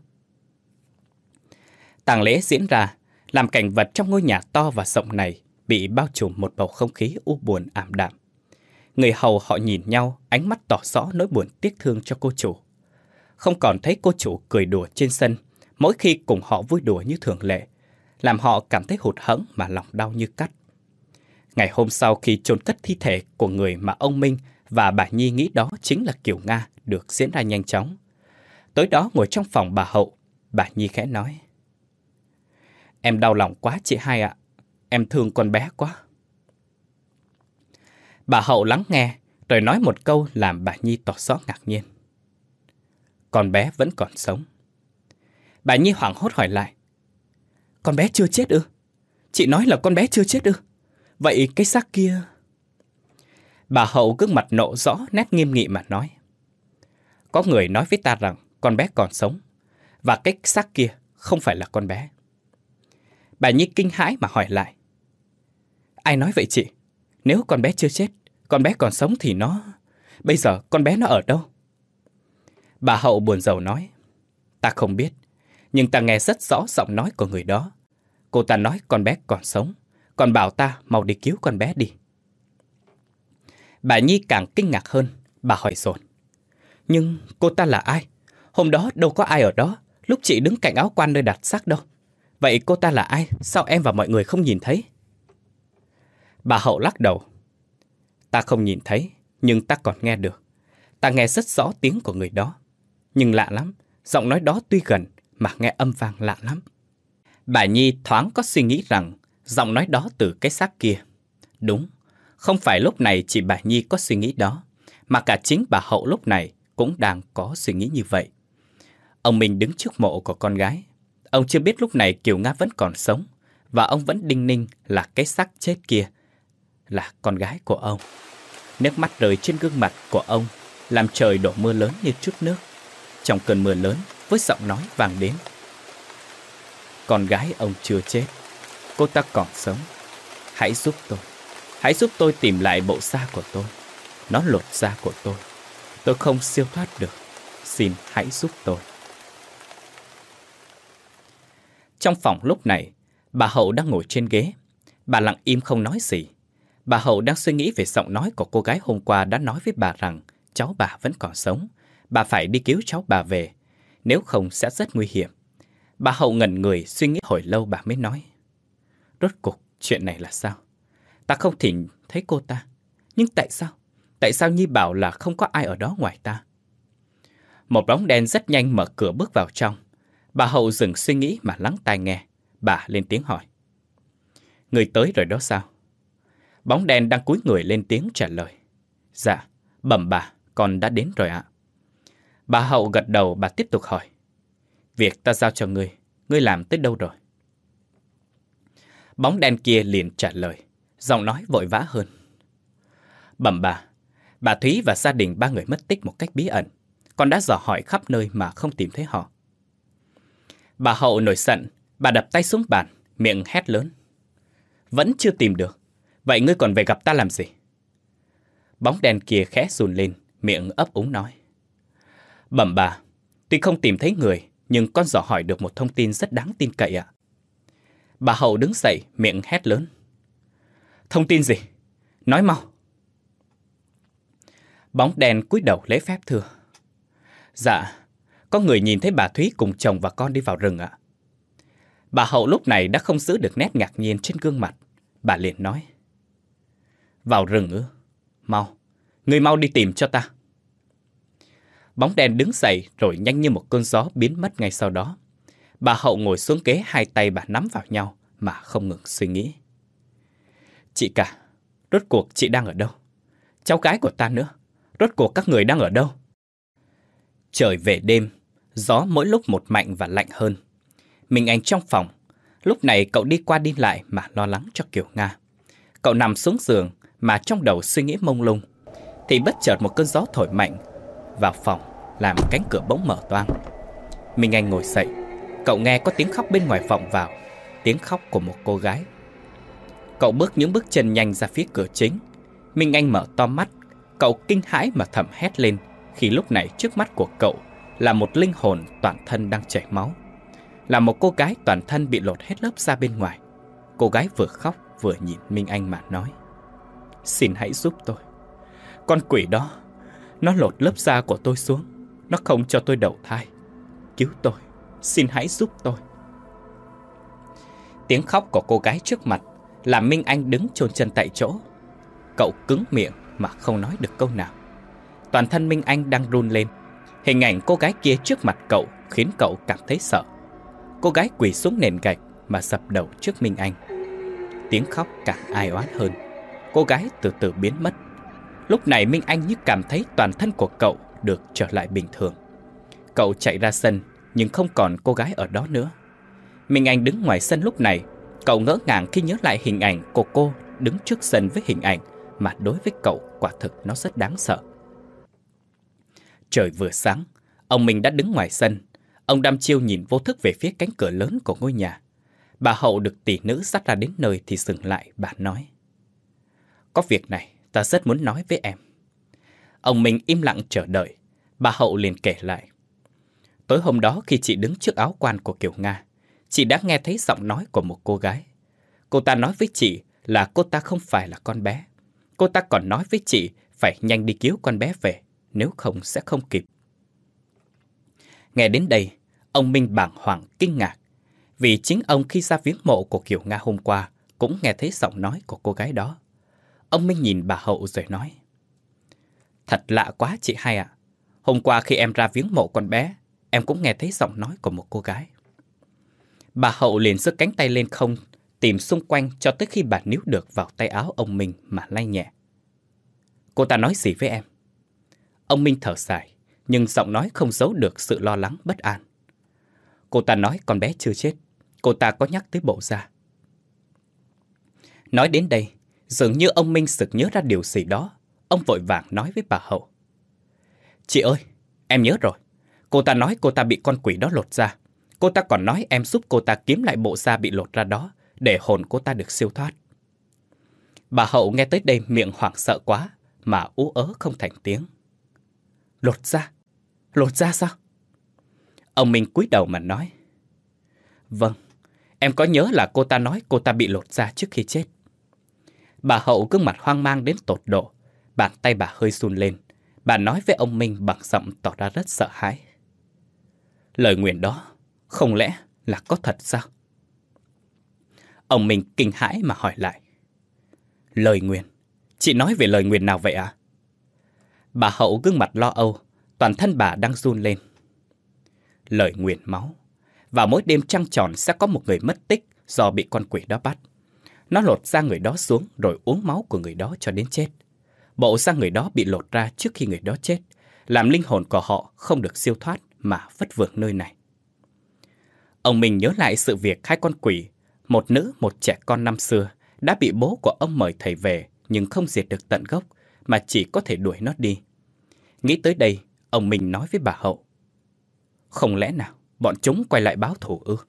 Tang lễ diễn ra, làm cảnh vật trong ngôi nhà to và rộng này bị bao trùm một bầu không khí u buồn ảm đạm. Người hầu họ nhìn nhau, ánh mắt tỏ rõ nỗi buồn tiếc thương cho cô chủ. Không còn thấy cô chủ cười đùa trên sân, mỗi khi cùng họ vui đùa như thường lệ, làm họ cảm thấy hụt hẫng mà lòng đau như cắt. Ngày hôm sau khi chôn cất thi thể của người mà ông Minh và bà Nhi nghĩ đó chính là Kiều Nga được diễn ra nhanh chóng. Tối đó ngồi trong phòng bà Hậu, bà Nhi khẽ nói. Em đau lòng quá chị hai ạ, em thương con bé quá. Bà Hậu lắng nghe, rồi nói một câu làm bà Nhi tỏ rõ ngạc nhiên. Con bé vẫn còn sống. Bà Nhi hoảng hốt hỏi lại. Con bé chưa chết ư? Chị nói là con bé chưa chết ư? Vậy cái xác kia... Bà Hậu gương mặt nộ rõ, nét nghiêm nghị mà nói. Có người nói với ta rằng con bé còn sống, và cái xác kia không phải là con bé. Bà Nhi kinh hãi mà hỏi lại. Ai nói vậy chị? Nếu con bé chưa chết, con bé còn sống thì nó... Bây giờ con bé nó ở đâu? Bà Hậu buồn rầu nói, ta không biết, nhưng ta nghe rất rõ giọng nói của người đó. Cô ta nói con bé còn sống, còn bảo ta mau đi cứu con bé đi. Bà Nhi càng kinh ngạc hơn, bà hỏi dồn, nhưng cô ta là ai? Hôm đó đâu có ai ở đó, lúc chị đứng cạnh áo quan nơi đặt xác đâu. Vậy cô ta là ai? Sao em và mọi người không nhìn thấy? Bà Hậu lắc đầu, ta không nhìn thấy, nhưng ta còn nghe được. Ta nghe rất rõ tiếng của người đó. Nhưng lạ lắm, giọng nói đó tuy gần mà nghe âm vang lạ lắm. Bà Nhi thoáng có suy nghĩ rằng giọng nói đó từ cái xác kia. Đúng, không phải lúc này chỉ bà Nhi có suy nghĩ đó, mà cả chính bà Hậu lúc này cũng đang có suy nghĩ như vậy. Ông Minh đứng trước mộ của con gái. Ông chưa biết lúc này Kiều Nga vẫn còn sống, và ông vẫn đinh ninh là cái xác chết kia là con gái của ông. Nước mắt rơi trên gương mặt của ông làm trời đổ mưa lớn như chút nước. Trong cơn mưa lớn, với giọng nói vang đến, con gái ông chưa chết, cô ta còn sống. Hãy giúp tôi, hãy giúp tôi tìm lại bộ da của tôi. Nó lột da của tôi, tôi không siêu thoát được. Xin hãy giúp tôi. Trong phòng lúc này, bà Hậu đang ngồi trên ghế. Bà lặng im không nói gì. Bà Hậu đang suy nghĩ về giọng nói của cô gái hôm qua đã nói với bà rằng cháu bà vẫn còn sống. Bà phải đi cứu cháu bà về, nếu không sẽ rất nguy hiểm. Bà Hậu ngẩn người suy nghĩ hồi lâu, bà mới nói, rốt cuộc chuyện này là sao? Ta không thể thấy cô ta. Nhưng tại sao? Tại sao Nhi bảo là không có ai ở đó ngoài ta? Một bóng đen rất nhanh mở cửa bước vào trong. Bà Hậu dừng suy nghĩ mà lắng tai nghe. Bà lên tiếng hỏi, người tới rồi đó sao? Bóng đen đang cúi người lên tiếng trả lời, dạ, bẩm bà, con đã đến rồi ạ. Bà Hậu gật đầu, bà tiếp tục hỏi, việc ta giao cho ngươi, ngươi làm tới đâu rồi? Bóng đen kia liền trả lời, giọng nói vội vã hơn, bẩm bà, bà Thúy và gia đình ba người mất tích một cách bí ẩn. Con đã dò hỏi khắp nơi mà không tìm thấy họ. Bà Hậu nổi giận, bà đập tay xuống bàn, miệng hét lớn, vẫn chưa tìm được, vậy ngươi còn về gặp ta làm gì? Bóng đen kia khẽ run lên, miệng ấp úng nói, bẩm bà, tuy không tìm thấy người, nhưng con dò hỏi được một thông tin rất đáng tin cậy ạ. Bà Hậu đứng dậy, miệng hét lớn, thông tin gì? Nói mau. Bóng đen cúi đầu lễ phép thưa, dạ, có người nhìn thấy bà Thúy cùng chồng và con đi vào rừng ạ. Bà Hậu lúc này đã không giữ được nét ngạc nhiên trên gương mặt. Bà liền nói, vào rừng ư? Mau, người mau đi tìm cho ta. Bóng đen đứng dậy rồi nhanh như một cơn gió biến mất ngay sau đó. Bà Hậu ngồi xuống ghế, hai tay bà nắm vào nhau mà không ngừng suy nghĩ. Chị cả, rốt cuộc chị đang ở đâu? Cháu gái của ta nữa, rốt cuộc các người đang ở đâu? Trời về đêm, gió mỗi lúc một mạnh và lạnh hơn. Minh Anh trong phòng. Lúc này cậu đi qua đi lại mà lo lắng cho Kiều Nga. Cậu nằm xuống giường mà trong đầu suy nghĩ mông lung. Thì bất chợt một cơn gió thổi mạnh vào phòng, làm cánh cửa bỗng mở toang. Minh Anh ngồi dậy. Cậu nghe có tiếng khóc bên ngoài vọng vào, tiếng khóc của một cô gái. Cậu bước những bước chân nhanh ra phía cửa chính. Minh Anh mở to mắt. Cậu kinh hãi mà thầm hét lên, khi lúc này trước mắt của cậu là một linh hồn toàn thân đang chảy máu. Là một cô gái toàn thân bị lột hết lớp da bên ngoài. Cô gái vừa khóc vừa nhìn Minh Anh mà nói, xin hãy giúp tôi. Con quỷ đó, nó lột lớp da của tôi xuống, nó không cho tôi đậu thai. Cứu tôi, xin hãy giúp tôi. Tiếng khóc của cô gái trước mặt làm Minh Anh đứng chôn chân tại chỗ. Cậu cứng miệng mà không nói được câu nào. Toàn thân Minh Anh đang run lên. Hình ảnh cô gái kia trước mặt cậu khiến cậu cảm thấy sợ. Cô gái quỳ xuống nền gạch mà dập đầu trước Minh Anh. Tiếng khóc càng ai oán hơn. Cô gái từ từ biến mất. Lúc này Minh Anh như cảm thấy toàn thân của cậu được trở lại bình thường. Cậu chạy ra sân, nhưng không còn cô gái ở đó nữa. Minh Anh đứng ngoài sân lúc này. Cậu ngỡ ngàng khi nhớ lại hình ảnh của cô đứng trước sân với hình ảnh mà đối với cậu quả thực nó rất đáng sợ. Trời vừa sáng, ông Minh đã đứng ngoài sân. Ông đăm chiêu nhìn vô thức về phía cánh cửa lớn của ngôi nhà. Bà Hậu được tỷ nữ dắt ra đến nơi thì dừng lại, bà nói, có việc này ta rất muốn nói với em. Ông Minh im lặng chờ đợi. Bà Hậu liền kể lại. Tối hôm đó khi chị đứng trước áo quan của Kiều Nga, chị đã nghe thấy giọng nói của một cô gái. Cô ta nói với chị là cô ta không phải là con bé. Cô ta còn nói với chị phải nhanh đi cứu con bé về, nếu không sẽ không kịp. Nghe đến đây, ông Minh bàng hoàng kinh ngạc, vì chính ông khi ra viếng mộ của Kiều Nga hôm qua cũng nghe thấy giọng nói của cô gái đó. Ông Minh nhìn bà Hậu rồi nói. Thật lạ quá chị hai ạ. Hôm qua khi em ra viếng mộ con bé, em cũng nghe thấy giọng nói của một cô gái. Bà Hậu liền giơ cánh tay lên không, tìm xung quanh cho tới khi bà níu được vào tay áo ông Minh mà lay nhẹ. Cô ta nói gì với em? Ông Minh thở dài, nhưng giọng nói không giấu được sự lo lắng bất an. Cô ta nói con bé chưa chết. Cô ta có nhắc tới bộ da. Nói đến đây, dường như ông Minh sực nhớ ra điều gì đó. Ông vội vàng nói với bà Hậu. Chị ơi, em nhớ rồi. Cô ta nói cô ta bị con quỷ đó lột da. Cô ta còn nói em giúp cô ta kiếm lại bộ da bị lột ra đó, để hồn cô ta được siêu thoát. Bà Hậu nghe tới đây miệng hoảng sợ quá, mà ú ớ không thành tiếng. Lột da? Lột da sao? Ông Minh cúi đầu mà nói. Vâng, em có nhớ là cô ta nói cô ta bị lột da trước khi chết. Bà Hậu gương mặt hoang mang đến tột độ. Bàn tay bà hơi run lên. Bà nói với ông Minh bằng giọng tỏ ra rất sợ hãi. Lời nguyền đó không lẽ là có thật sao? Ông Minh kinh hãi mà hỏi lại. Lời nguyền? Chị nói về lời nguyền nào vậy ạ? À? Bà Hậu gương mặt lo âu, toàn thân bà đang run lên. Lời nguyền máu. Vào mỗi đêm trăng tròn sẽ có một người mất tích do bị con quỷ đó bắt. Nó lột da người đó xuống rồi uống máu của người đó cho đến chết. Bộ da người đó bị lột ra trước khi người đó chết, làm linh hồn của họ không được siêu thoát mà vất vưởng nơi này. Ông Minh nhớ lại sự việc hai con quỷ, một nữ một trẻ con năm xưa, đã bị bố của ông mời thầy về nhưng không diệt được tận gốc mà chỉ có thể đuổi nó đi. Nghĩ tới đây, ông Minh nói với bà Hậu. Không lẽ nào bọn chúng quay lại báo thù ư?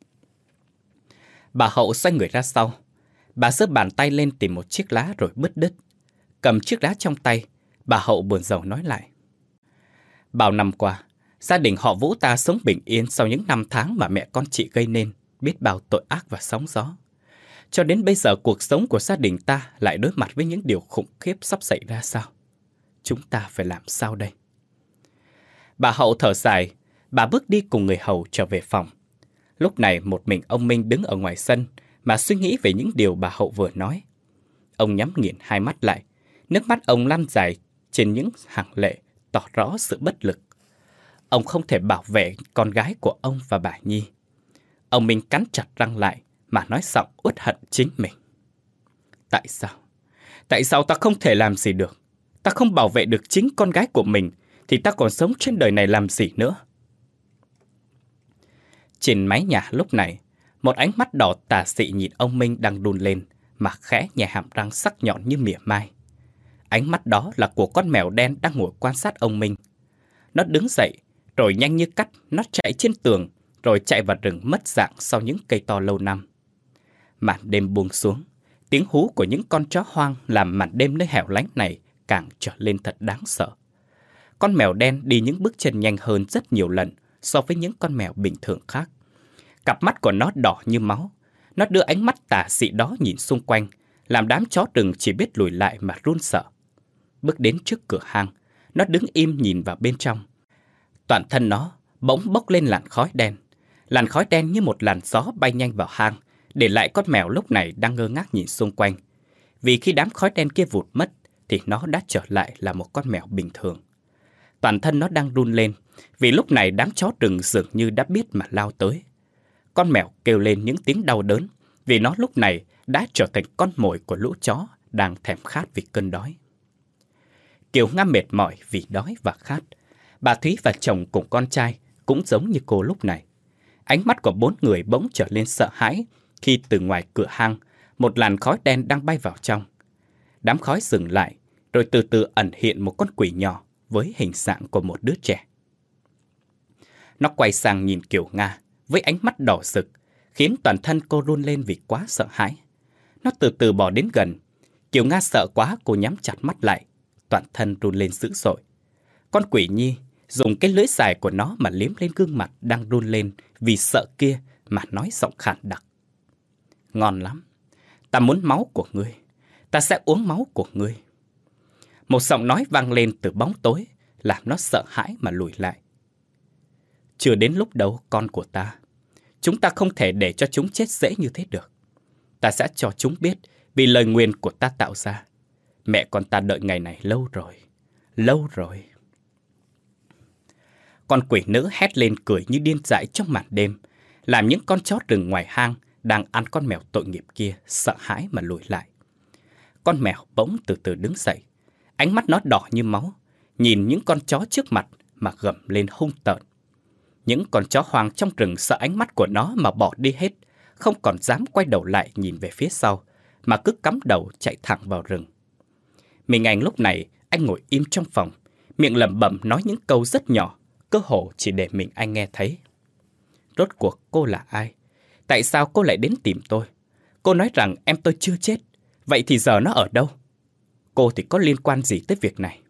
Bà Hậu xoay người ra sau. Bà giơ bàn tay lên tìm một chiếc lá rồi bứt đứt. Cầm chiếc lá trong tay, bà Hậu buồn rầu nói lại. Bao năm qua, gia đình họ Vũ ta sống bình yên sau những năm tháng mà mẹ con chị gây nên biết bao tội ác và sóng gió. Cho đến bây giờ cuộc sống của gia đình ta lại đối mặt với những điều khủng khiếp sắp xảy ra sao? Chúng ta phải làm sao đây? Bà Hậu thở dài, bà bước đi cùng người hầu trở về phòng. Lúc này một mình ông Minh đứng ở ngoài sân mà suy nghĩ về những điều bà Hậu vừa nói. Ông nhắm nghiền hai mắt lại, nước mắt ông lăn dài trên những hàng lệ tỏ rõ sự bất lực. Ông không thể bảo vệ con gái của ông và bà Nhi. Ông Minh cắn chặt răng lại mà nói giọng uất hận chính mình. Tại sao? Tại sao ta không thể làm gì được? Ta không bảo vệ được chính con gái của mình thì ta còn sống trên đời này làm gì nữa? Trên mái nhà lúc này, một ánh mắt đỏ tà dị nhìn ông Minh đang đun lên mà khẽ nhè hàm răng sắc nhọn như mỉa mai. Ánh mắt đó là của con mèo đen đang ngồi quan sát ông Minh. Nó đứng dậy, rồi nhanh như cắt, nó chạy trên tường, rồi chạy vào rừng mất dạng sau những cây to lâu năm. Màn đêm buông xuống, tiếng hú của những con chó hoang làm màn đêm nơi hẻo lánh này càng trở lên thật đáng sợ. Con mèo đen đi những bước chân nhanh hơn rất nhiều lần so với những con mèo bình thường khác. Cặp mắt của nó đỏ như máu. Nó đưa ánh mắt tà dị đó nhìn xung quanh, làm đám chó rừng chỉ biết lùi lại mà run sợ. Bước đến trước cửa hang, nó đứng im nhìn vào bên trong. Toàn thân nó bỗng bốc lên làn khói đen. Làn khói đen như một làn gió bay nhanh vào hang, để lại con mèo lúc này đang ngơ ngác nhìn xung quanh. Vì khi đám khói đen kia vụt mất, thì nó đã trở lại là một con mèo bình thường. Toàn thân nó đang run lên, vì lúc này đám chó rừng dường như đã biết mà lao tới. Con mèo kêu lên những tiếng đau đớn, vì nó lúc này đã trở thành con mồi của lũ chó đang thèm khát vì cơn đói. Kiều Nga mệt mỏi vì đói và khát. Bà Thúy và chồng cùng con trai cũng giống như cô lúc này. Ánh mắt của bốn người bỗng trở lên sợ hãi khi từ ngoài cửa hang, một làn khói đen đang bay vào trong. Đám khói dừng lại, rồi từ từ ẩn hiện một con quỷ nhỏ với hình dạng của một đứa trẻ. Nó quay sang nhìn Kiều Nga với ánh mắt đỏ rực, khiến toàn thân cô run lên vì quá sợ hãi. Nó từ từ bò đến gần. Kiều Nga sợ quá, cô nhắm chặt mắt lại, toàn thân run lên dữ dội. Con quỷ nhi dùng cái lưỡi dài của nó mà liếm lên gương mặt đang run lên vì sợ kia mà nói giọng khàn đặc. Ngon lắm, ta muốn máu của ngươi, ta sẽ uống máu của ngươi. Một giọng nói vang lên từ bóng tối, làm nó sợ hãi mà lùi lại. Chưa đến lúc đâu con của ta, chúng ta không thể để cho chúng chết dễ như thế được. Ta sẽ cho chúng biết vì lời nguyền của ta tạo ra. Mẹ con ta đợi ngày này lâu rồi, lâu rồi. Con quỷ nữ hét lên cười như điên dại trong màn đêm, làm những con chó rừng ngoài hang đang ăn con mèo tội nghiệp kia sợ hãi mà lùi lại. Con mèo bỗng từ từ đứng dậy, ánh mắt nó đỏ như máu, nhìn những con chó trước mặt mà gầm lên hung tợn. Những con chó hoang trong rừng sợ ánh mắt của nó mà bỏ đi hết, không còn dám quay đầu lại nhìn về phía sau, mà cứ cắm đầu chạy thẳng vào rừng. Minh Anh lúc này, anh ngồi im trong phòng, miệng lẩm bẩm nói những câu rất nhỏ, cơ hồ chỉ để mình anh nghe thấy. Rốt cuộc cô là ai? Tại sao cô lại đến tìm tôi? Cô nói rằng em tôi chưa chết, vậy thì giờ nó ở đâu? Cô thì có liên quan gì tới việc này?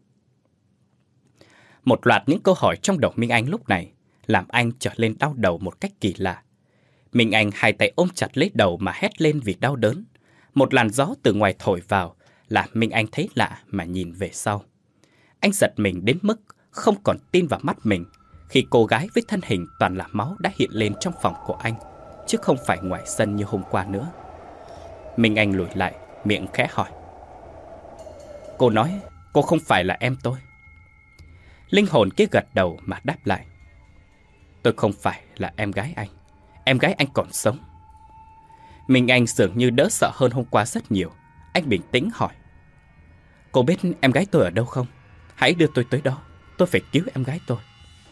Một loạt những câu hỏi trong đầu Minh Anh lúc này làm anh trở lên đau đầu một cách kỳ lạ. Minh Anh hai tay ôm chặt lấy đầu mà hét lên vì đau đớn. Một làn gió từ ngoài thổi vào làm Minh Anh thấy lạ mà nhìn về sau. Anh giật mình đến mức không còn tin vào mắt mình khi cô gái với thân hình toàn là máu đã hiện lên trong phòng của anh, chứ không phải ngoài sân như hôm qua nữa. Minh Anh lùi lại, miệng khẽ hỏi. Cô nói cô không phải là em tôi. Linh hồn kia gật đầu mà đáp lại. Tôi không phải là em gái anh. Em gái anh còn sống. Minh Anh dường như đỡ sợ hơn hôm qua rất nhiều. Anh bình tĩnh hỏi. Cô biết em gái tôi ở đâu không? Hãy đưa tôi tới đó. Tôi phải cứu em gái tôi.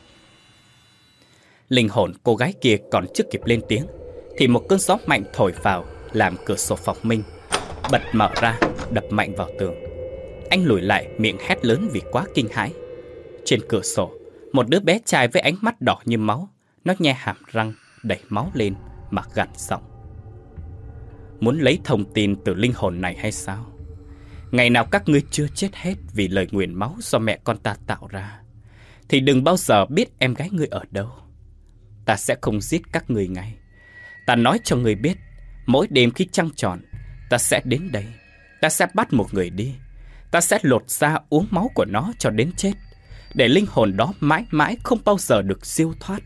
Linh hồn cô gái kia còn chưa kịp lên tiếng thì một cơn gió mạnh thổi vào làm cửa sổ phòng Minh bật mở ra, đập mạnh vào tường. Anh lùi lại, miệng hét lớn vì quá kinh hãi. Trên cửa sổ, một đứa bé trai với ánh mắt đỏ như máu, nó nhe hàm răng đẩy máu lên mà gằn giọng. Muốn lấy thông tin từ linh hồn này hay sao? Ngày nào các ngươi chưa chết hết vì lời nguyền máu do mẹ con ta tạo ra, thì đừng bao giờ biết em gái ngươi ở đâu. Ta sẽ không giết các ngươi ngay. Ta nói cho ngươi biết, mỗi đêm khi trăng tròn, ta sẽ đến đây. Ta sẽ bắt một người đi. Ta sẽ lột da uống máu của nó cho đến chết, để linh hồn đó mãi mãi không bao giờ được siêu thoát.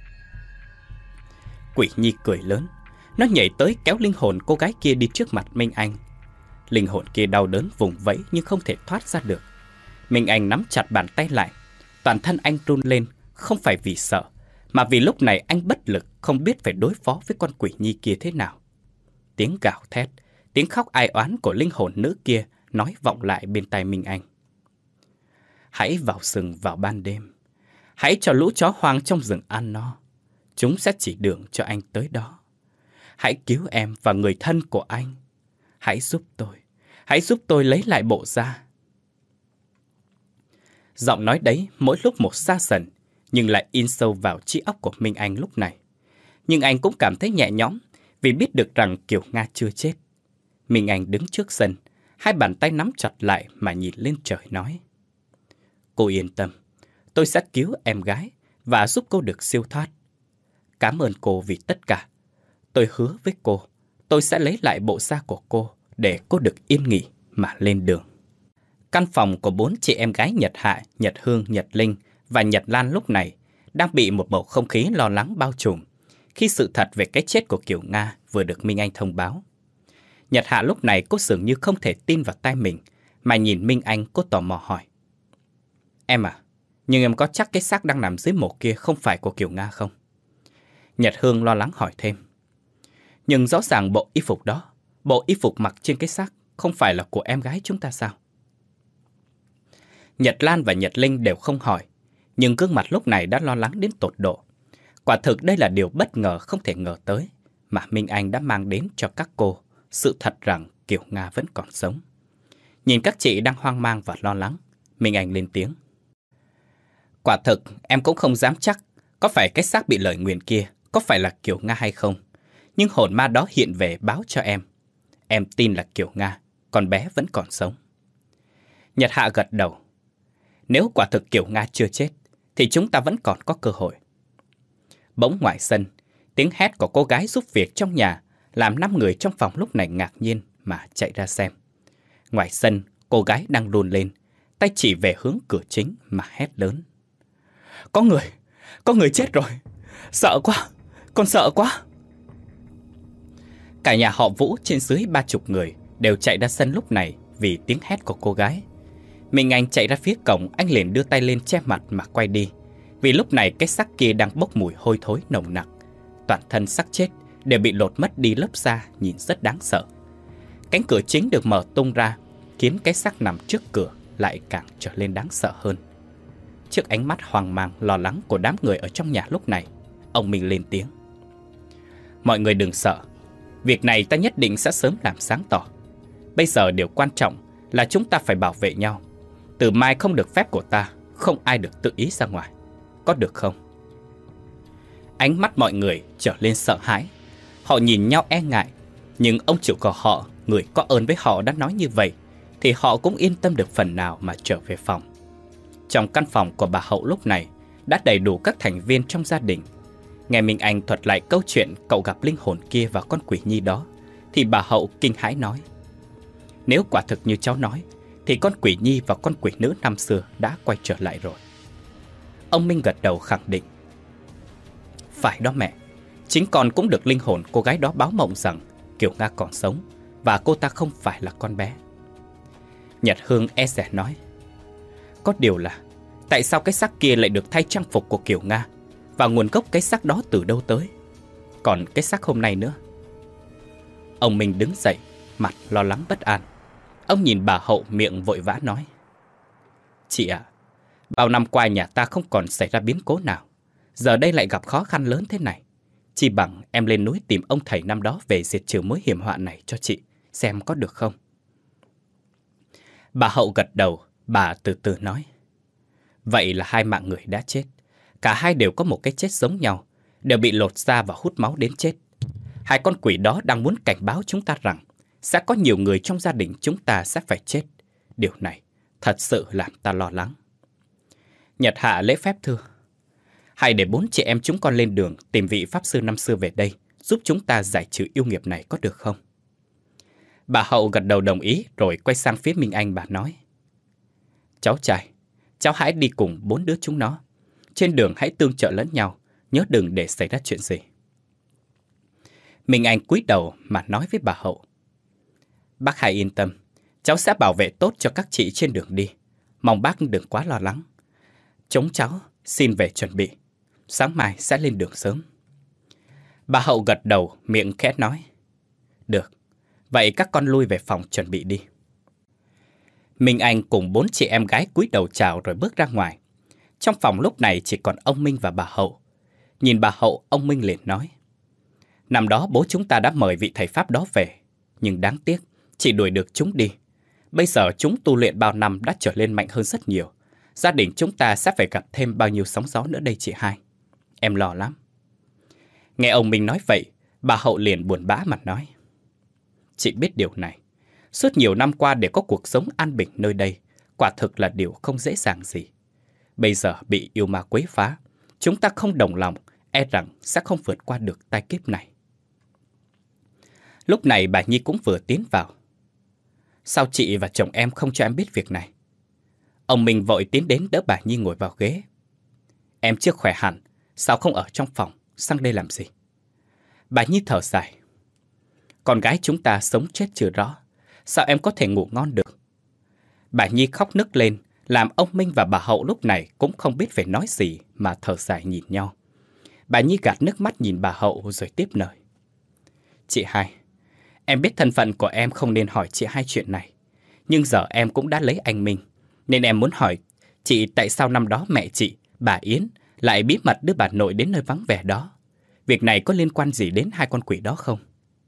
Quỷ nhi cười lớn. Nó nhảy tới kéo linh hồn cô gái kia đi trước mặt Minh Anh. Linh hồn kia đau đớn vùng vẫy nhưng không thể thoát ra được. Minh Anh nắm chặt bàn tay lại. Toàn thân anh run lên, không phải vì sợ, mà vì lúc này anh bất lực, không biết phải đối phó với con quỷ nhi kia thế nào. Tiếng gào thét, tiếng khóc ai oán của linh hồn nữ kia nói vọng lại bên tai Minh Anh. Hãy vào rừng vào ban đêm. Hãy cho lũ chó hoang trong rừng ăn no. Chúng sẽ chỉ đường cho anh tới đó. Hãy cứu em và người thân của anh. Hãy giúp tôi. Hãy giúp tôi lấy lại bộ da. Giọng nói đấy mỗi lúc một xa dần, nhưng lại in sâu vào trí óc của Minh Anh lúc này. Nhưng anh cũng cảm thấy nhẹ nhõm vì biết được rằng Kiều Nga chưa chết. Minh Anh đứng trước sân, hai bàn tay nắm chặt lại mà nhìn lên trời nói. Cô yên tâm, tôi sẽ cứu em gái và giúp cô được siêu thoát. Cảm ơn cô vì tất cả. Tôi hứa với cô, tôi sẽ lấy lại bộ da của cô để cô được yên nghỉ mà lên đường. Căn phòng của bốn chị em gái Nhật Hạ, Nhật Hương, Nhật Linh và Nhật Lan lúc này đang bị một bầu không khí lo lắng bao trùm khi sự thật về cái chết của Kiều Nga vừa được Minh Anh thông báo. Nhật Hạ lúc này cô dường như không thể tin vào tai mình, mà nhìn Minh Anh cô tò mò hỏi. Em à, nhưng em có chắc cái xác đang nằm dưới mộ kia không phải của Kiều Nga không? Nhật Hương lo lắng hỏi thêm. Nhưng rõ ràng bộ y phục đó, bộ y phục mặc trên cái xác không phải là của em gái chúng ta sao? Nhật Lan và Nhật Linh đều không hỏi, nhưng gương mặt lúc này đã lo lắng đến tột độ. Quả thực đây là điều bất ngờ không thể ngờ tới, mà Minh Anh đã mang đến cho các cô sự thật rằng Kiều Nga vẫn còn sống. Nhìn các chị đang hoang mang và lo lắng, Minh Anh lên tiếng. Quả thực em cũng không dám chắc có phải cái xác bị lời nguyền kia có phải là Kiều Nga hay không. Nhưng hồn ma đó hiện về báo cho em. Em tin là Kiều Nga, con bé vẫn còn sống. Nhật Hạ gật đầu. Nếu quả thực Kiều Nga chưa chết, thì chúng ta vẫn còn có cơ hội. Bỗng ngoài sân, tiếng hét của cô gái giúp việc trong nhà làm năm người trong phòng lúc này ngạc nhiên mà chạy ra xem. Ngoài sân, cô gái đang run lên, tay chỉ về hướng cửa chính mà hét lớn. Có người, có người chết rồi. Sợ quá, con sợ quá. Cả nhà họ Vũ trên dưới ba chục người đều chạy ra sân lúc này vì tiếng hét của cô gái. Minh Anh chạy ra phía cổng, anh liền đưa tay lên che mặt mà quay đi. Vì lúc này cái xác kia đang bốc mùi hôi thối nồng nặc. Toàn thân xác chết đều bị lột mất đi lớp da nhìn rất đáng sợ. Cánh cửa chính được mở tung ra, khiến cái xác nằm trước cửa lại càng trở lên đáng sợ hơn. Trước ánh mắt hoang mang lo lắng của đám người ở trong nhà lúc này, ông Minh lên tiếng. Mọi người đừng sợ, việc này ta nhất định sẽ sớm làm sáng tỏ. Bây giờ điều quan trọng là chúng ta phải bảo vệ nhau. Từ mai không được phép của ta, không ai được tự ý ra ngoài. Có được không? Ánh mắt mọi người trở lên sợ hãi. Họ nhìn nhau e ngại. Nhưng ông chủ của họ, người có ơn với họ đã nói như vậy, thì họ cũng yên tâm được phần nào mà trở về phòng. Trong căn phòng của bà Hậu lúc này đã đầy đủ các thành viên trong gia đình. Nghe Minh Anh thuật lại câu chuyện cậu gặp linh hồn kia và con quỷ nhi đó, thì bà Hậu kinh hãi nói. Nếu quả thực như cháu nói, thì con quỷ nhi và con quỷ nữ năm xưa đã quay trở lại rồi. Ông Minh gật đầu khẳng định. Phải đó mẹ, chính con cũng được linh hồn cô gái đó báo mộng rằng Kiều Nga còn sống và cô ta không phải là con bé. Nhật Hương e dè nói. Có điều là, tại sao cái xác kia lại được thay trang phục của Kiều Nga, và nguồn gốc cái xác đó từ đâu tới? Còn cái xác hôm nay nữa? Ông Minh đứng dậy, mặt lo lắng bất an. Ông nhìn bà Hậu miệng vội vã nói. Chị ạ, à, bao năm qua nhà ta không còn xảy ra biến cố nào, giờ đây lại gặp khó khăn lớn thế này. Chỉ bằng em lên núi tìm ông thầy năm đó về diệt trừ mối hiểm họa này cho chị, xem có được không? Bà Hậu gật đầu, bà từ từ nói. Vậy là hai mạng người đã chết. Cả hai đều có một cái chết giống nhau, đều bị lột da và hút máu đến chết. Hai con quỷ đó đang muốn cảnh báo chúng ta rằng sẽ có nhiều người trong gia đình chúng ta sẽ phải chết. Điều này thật sự làm ta lo lắng. Nhật Hạ lễ phép thưa. Hãy để bốn chị em chúng con lên đường tìm vị pháp sư năm xưa về đây, giúp chúng ta giải trừ yêu nghiệp này có được không? Bà Hậu gật đầu đồng ý rồi quay sang phía Minh Anh bà nói. Cháu trai, cháu hãy đi cùng bốn đứa chúng nó. Trên đường hãy tương trợ lẫn nhau, nhớ đừng để xảy ra chuyện gì. Minh Anh cúi đầu mà nói với bà Hậu. Bác hãy yên tâm, cháu sẽ bảo vệ tốt cho các chị trên đường đi. Mong bác đừng quá lo lắng. Chúng cháu xin về chuẩn bị, sáng mai sẽ lên đường sớm. Bà Hậu gật đầu, miệng khẽ nói. Được, vậy các con lui về phòng chuẩn bị đi. Minh Anh cùng bốn chị em gái cúi đầu chào rồi bước ra ngoài. Trong phòng lúc này chỉ còn ông Minh và bà Hậu. Nhìn bà Hậu, ông Minh liền nói. Năm đó bố chúng ta đã mời vị thầy Pháp đó về, nhưng đáng tiếc, chỉ đuổi được chúng đi. Bây giờ chúng tu luyện bao năm đã trở lên mạnh hơn rất nhiều. Gia đình chúng ta sẽ phải gặp thêm bao nhiêu sóng gió nữa đây chị hai. Em lo lắm. Nghe ông Minh nói vậy, bà Hậu liền buồn bã mà nói. Chị biết điều này. Suốt nhiều năm qua để có cuộc sống an bình nơi đây, quả thực là điều không dễ dàng gì. Bây giờ bị yêu ma quấy phá, chúng ta không đồng lòng, e rằng sẽ không vượt qua được tai kiếp này. Lúc này bà Nhi cũng vừa tiến vào. Sao chị và chồng em không cho em biết việc này? Ông Minh vội tiến đến đỡ bà Nhi ngồi vào ghế. Em chưa khỏe hẳn, sao không ở trong phòng, sang đây làm gì? Bà Nhi thở dài. Con gái chúng ta sống chết chưa rõ, sao em có thể ngủ ngon được? Bà Nhi khóc nức lên, làm ông Minh và bà Hậu lúc này cũng không biết phải nói gì mà thở dài nhìn nhau. Bà Nhi gạt nước mắt nhìn bà Hậu rồi tiếp lời. Chị hai, em biết thân phận của em không nên hỏi chị hai chuyện này. Nhưng giờ em cũng đã lấy anh Minh, nên em muốn hỏi chị tại sao năm đó mẹ chị, bà Yến, lại bí mật đưa bà nội đến nơi vắng vẻ đó. Việc này có liên quan gì đến hai con quỷ đó không?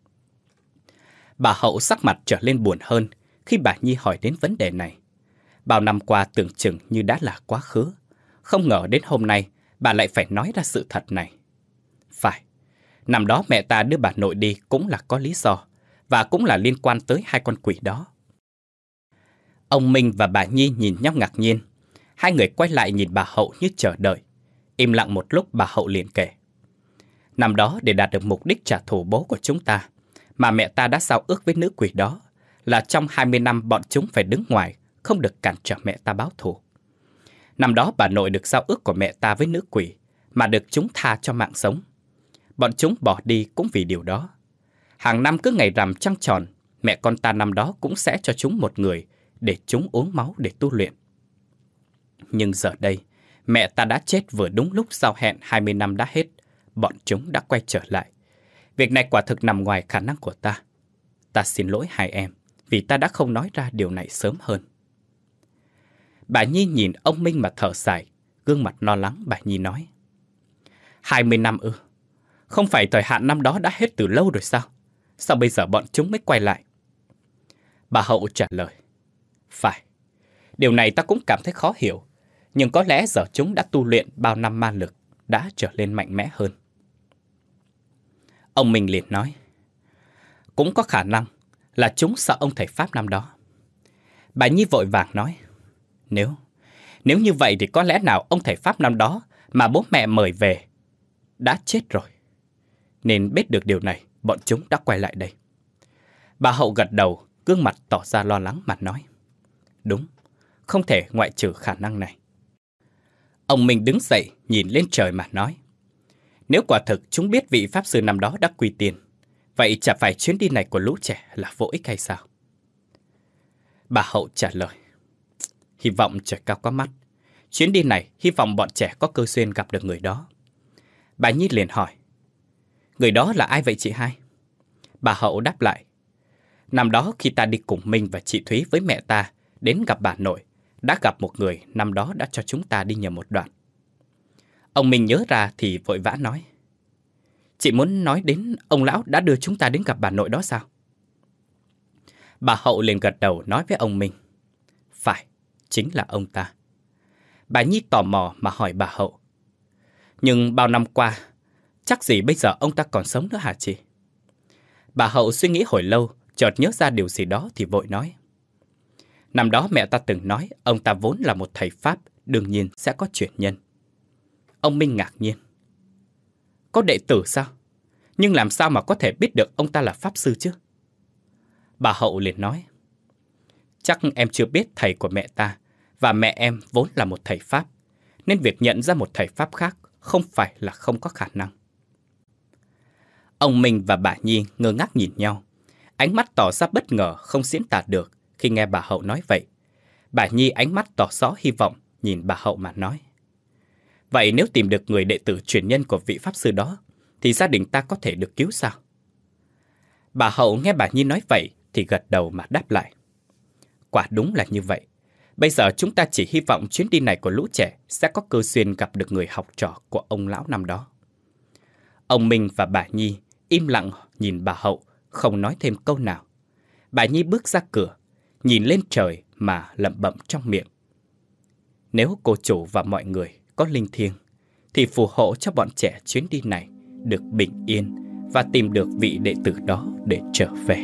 Bà Hậu sắc mặt trở lên buồn hơn khi bà Nhi hỏi đến vấn đề này. Bao năm qua tưởng chừng như đã là quá khứ. Không ngờ đến hôm nay bà lại phải nói ra sự thật này. Phải, năm đó mẹ ta đưa bà nội đi cũng là có lý do, và cũng là liên quan tới hai con quỷ đó. Ông Minh và bà Nhi nhìn nhau ngạc nhiên. Hai người quay lại nhìn bà Hậu như chờ đợi. Im lặng một lúc, bà Hậu liền kể. Năm đó, để đạt được mục đích trả thù bố của chúng ta, mà mẹ ta đã giao ước với nữ quỷ đó là trong hai mươi năm bọn chúng phải đứng ngoài, không được cản trở mẹ ta báo thù. Năm đó bà nội được giao ước của mẹ ta với nữ quỷ, mà được chúng tha cho mạng sống. Bọn chúng bỏ đi cũng vì điều đó. Hàng năm cứ ngày rằm trăng tròn, mẹ con ta năm đó cũng sẽ cho chúng một người để chúng uống máu để tu luyện. Nhưng giờ đây, mẹ ta đã chết vừa đúng lúc sau hẹn hai mươi năm đã hết, bọn chúng đã quay trở lại. Việc này quả thực nằm ngoài khả năng của ta. Ta xin lỗi hai em, vì ta đã không nói ra điều này sớm hơn. Bà Nhi nhìn ông Minh mà thở dài, gương mặt lo lắng. Bà Nhi nói, hai mươi năm ư? Không phải thời hạn năm đó đã hết từ lâu rồi sao? Sao bây giờ bọn chúng mới quay lại? Bà Hậu trả lời, phải, điều này ta cũng cảm thấy khó hiểu. Nhưng có lẽ giờ chúng đã tu luyện bao năm ma lực, đã trở lên mạnh mẽ hơn. Ông Minh liền nói, cũng có khả năng là chúng sợ ông thầy Pháp năm đó. Bà Nhi vội vàng nói, Nếu, nếu như vậy thì có lẽ nào ông thầy Pháp năm đó mà bố mẹ mời về đã chết rồi. Nên biết được điều này, bọn chúng đã quay lại đây. Bà Hậu gật đầu, gương mặt tỏ ra lo lắng mà nói, đúng, không thể ngoại trừ khả năng này. Ông Minh đứng dậy, nhìn lên trời mà nói, nếu quả thực chúng biết vị Pháp sư năm đó đã quy tiên, vậy chả phải chuyến đi này của lũ trẻ là vô ích hay sao? Bà Hậu trả lời, hy vọng trời cao có mắt. Chuyến đi này, hy vọng bọn trẻ có cơ duyên gặp được người đó. Bà Nhi liền hỏi, người đó là ai vậy chị hai? Bà Hậu đáp lại, năm đó khi ta đi cùng Minh và chị Thúy với mẹ ta đến gặp bà nội, đã gặp một người năm đó đã cho chúng ta đi nhờ một đoạn. Ông Minh nhớ ra thì vội vã nói, chị muốn nói đến ông lão đã đưa chúng ta đến gặp bà nội đó sao? Bà Hậu liền gật đầu nói với ông Minh, phải, chính là ông ta. Bà Nhi tò mò mà hỏi bà Hậu, nhưng bao năm qua, chắc gì bây giờ ông ta còn sống nữa hả chị? Bà Hậu suy nghĩ hồi lâu, chợt nhớ ra điều gì đó thì vội nói, năm đó mẹ ta từng nói ông ta vốn là một thầy Pháp, đương nhiên sẽ có truyền nhân. Ông Minh ngạc nhiên, có đệ tử sao? Nhưng làm sao mà có thể biết được ông ta là Pháp sư chứ? Bà Hậu liền nói, chắc em chưa biết thầy của mẹ ta, và mẹ em vốn là một thầy Pháp, nên việc nhận ra một thầy Pháp khác không phải là không có khả năng. Ông Minh và bà Nhi ngơ ngác nhìn nhau, ánh mắt tỏ ra bất ngờ không diễn tả được khi nghe bà Hậu nói vậy. Bà Nhi ánh mắt tỏ rõ hy vọng nhìn bà Hậu mà nói, vậy nếu tìm được người đệ tử truyền nhân của vị Pháp sư đó, thì gia đình ta có thể được cứu sao? Bà Hậu nghe bà Nhi nói vậy thì gật đầu mà đáp lại, quả đúng là như vậy. Bây giờ chúng ta chỉ hy vọng chuyến đi này của lũ trẻ sẽ có cơ duyên gặp được người học trò của ông lão năm đó. Ông Minh và bà Nhi im lặng nhìn bà Hậu, không nói thêm câu nào. Bà Nhi bước ra cửa, nhìn lên trời mà lẩm bẩm trong miệng, nếu cô chủ và mọi người có linh thiêng, thì phù hộ cho bọn trẻ chuyến đi này được bình yên và tìm được vị đệ tử đó để trở về.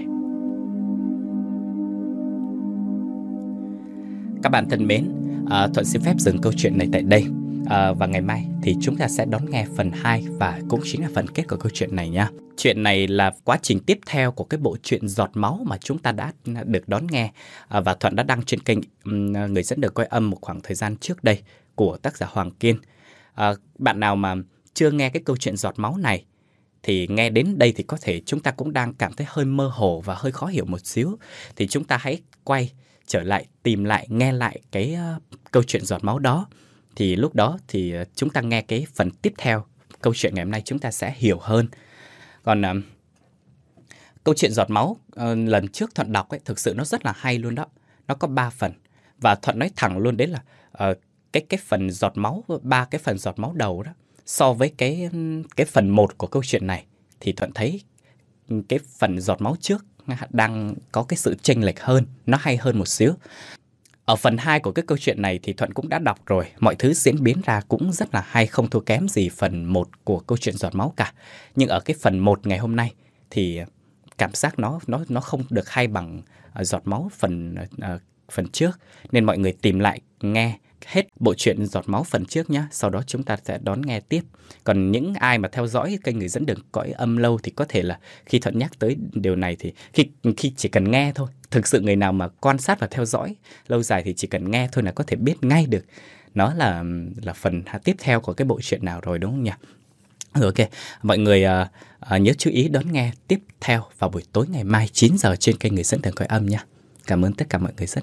Các bạn thân mến, à, Thuận xin phép dừng câu chuyện này tại đây. À, và ngày mai thì chúng ta sẽ đón nghe phần hai và cũng chính là phần kết của câu chuyện này nha. Chuyện này là quá trình tiếp theo của cái bộ truyện Giọt Máu mà chúng ta đã được đón nghe, à, và Thuận đã đăng trên kênh um, Người Dẫn Đời Coi Âm một khoảng thời gian trước đây của tác giả Hoàng Kiên. À, bạn nào mà chưa nghe cái câu chuyện Giọt Máu này thì nghe đến đây thì có thể chúng ta cũng đang cảm thấy hơi mơ hồ và hơi khó hiểu một xíu. Thì chúng ta hãy quay trở lại, tìm lại, nghe lại cái uh, câu chuyện Giọt Máu đó. Thì lúc đó thì uh, chúng ta nghe cái phần tiếp theo câu chuyện ngày hôm nay chúng ta sẽ hiểu hơn. Còn uh, câu chuyện Giọt Máu uh, lần trước Thuận đọc ấy, thực sự nó rất là hay luôn đó. Nó có ba phần. Và Thuận nói thẳng luôn đấy là uh, cái, cái phần Giọt Máu, ba cái phần Giọt Máu đầu đó, so với cái, cái phần một của câu chuyện này thì Thuận thấy cái phần Giọt Máu trước đang có cái sự chênh lệch hơn, nó hay hơn một xíu. Ở phần hai của cái câu chuyện này thì Thuận cũng đã đọc rồi, mọi thứ diễn biến ra cũng rất là hay, không thua kém gì phần một của câu chuyện Giọt Máu cả. Nhưng ở cái phần một ngày hôm nay thì cảm giác nó nó nó không được hay bằng uh, Giọt Máu phần uh, phần trước, nên mọi người tìm lại nghe hết bộ truyện Giọt Máu phần trước nhé. Sau đó chúng ta sẽ đón nghe tiếp. Còn những ai mà theo dõi kênh Người Dẫn Đường Cõi Âm lâu thì có thể là khi Thuận nhắc tới điều này thì khi khi chỉ cần nghe thôi. Thực sự người nào mà quan sát và theo dõi lâu dài thì chỉ cần nghe thôi là có thể biết ngay được nó là là phần tiếp theo của cái bộ truyện nào rồi, đúng không nhỉ? Ok, mọi người uh, uh, nhớ chú ý đón nghe tiếp theo vào buổi tối ngày mai chín giờ trên kênh Người Dẫn Đường Cõi Âm nha. Cảm ơn tất cả mọi người rất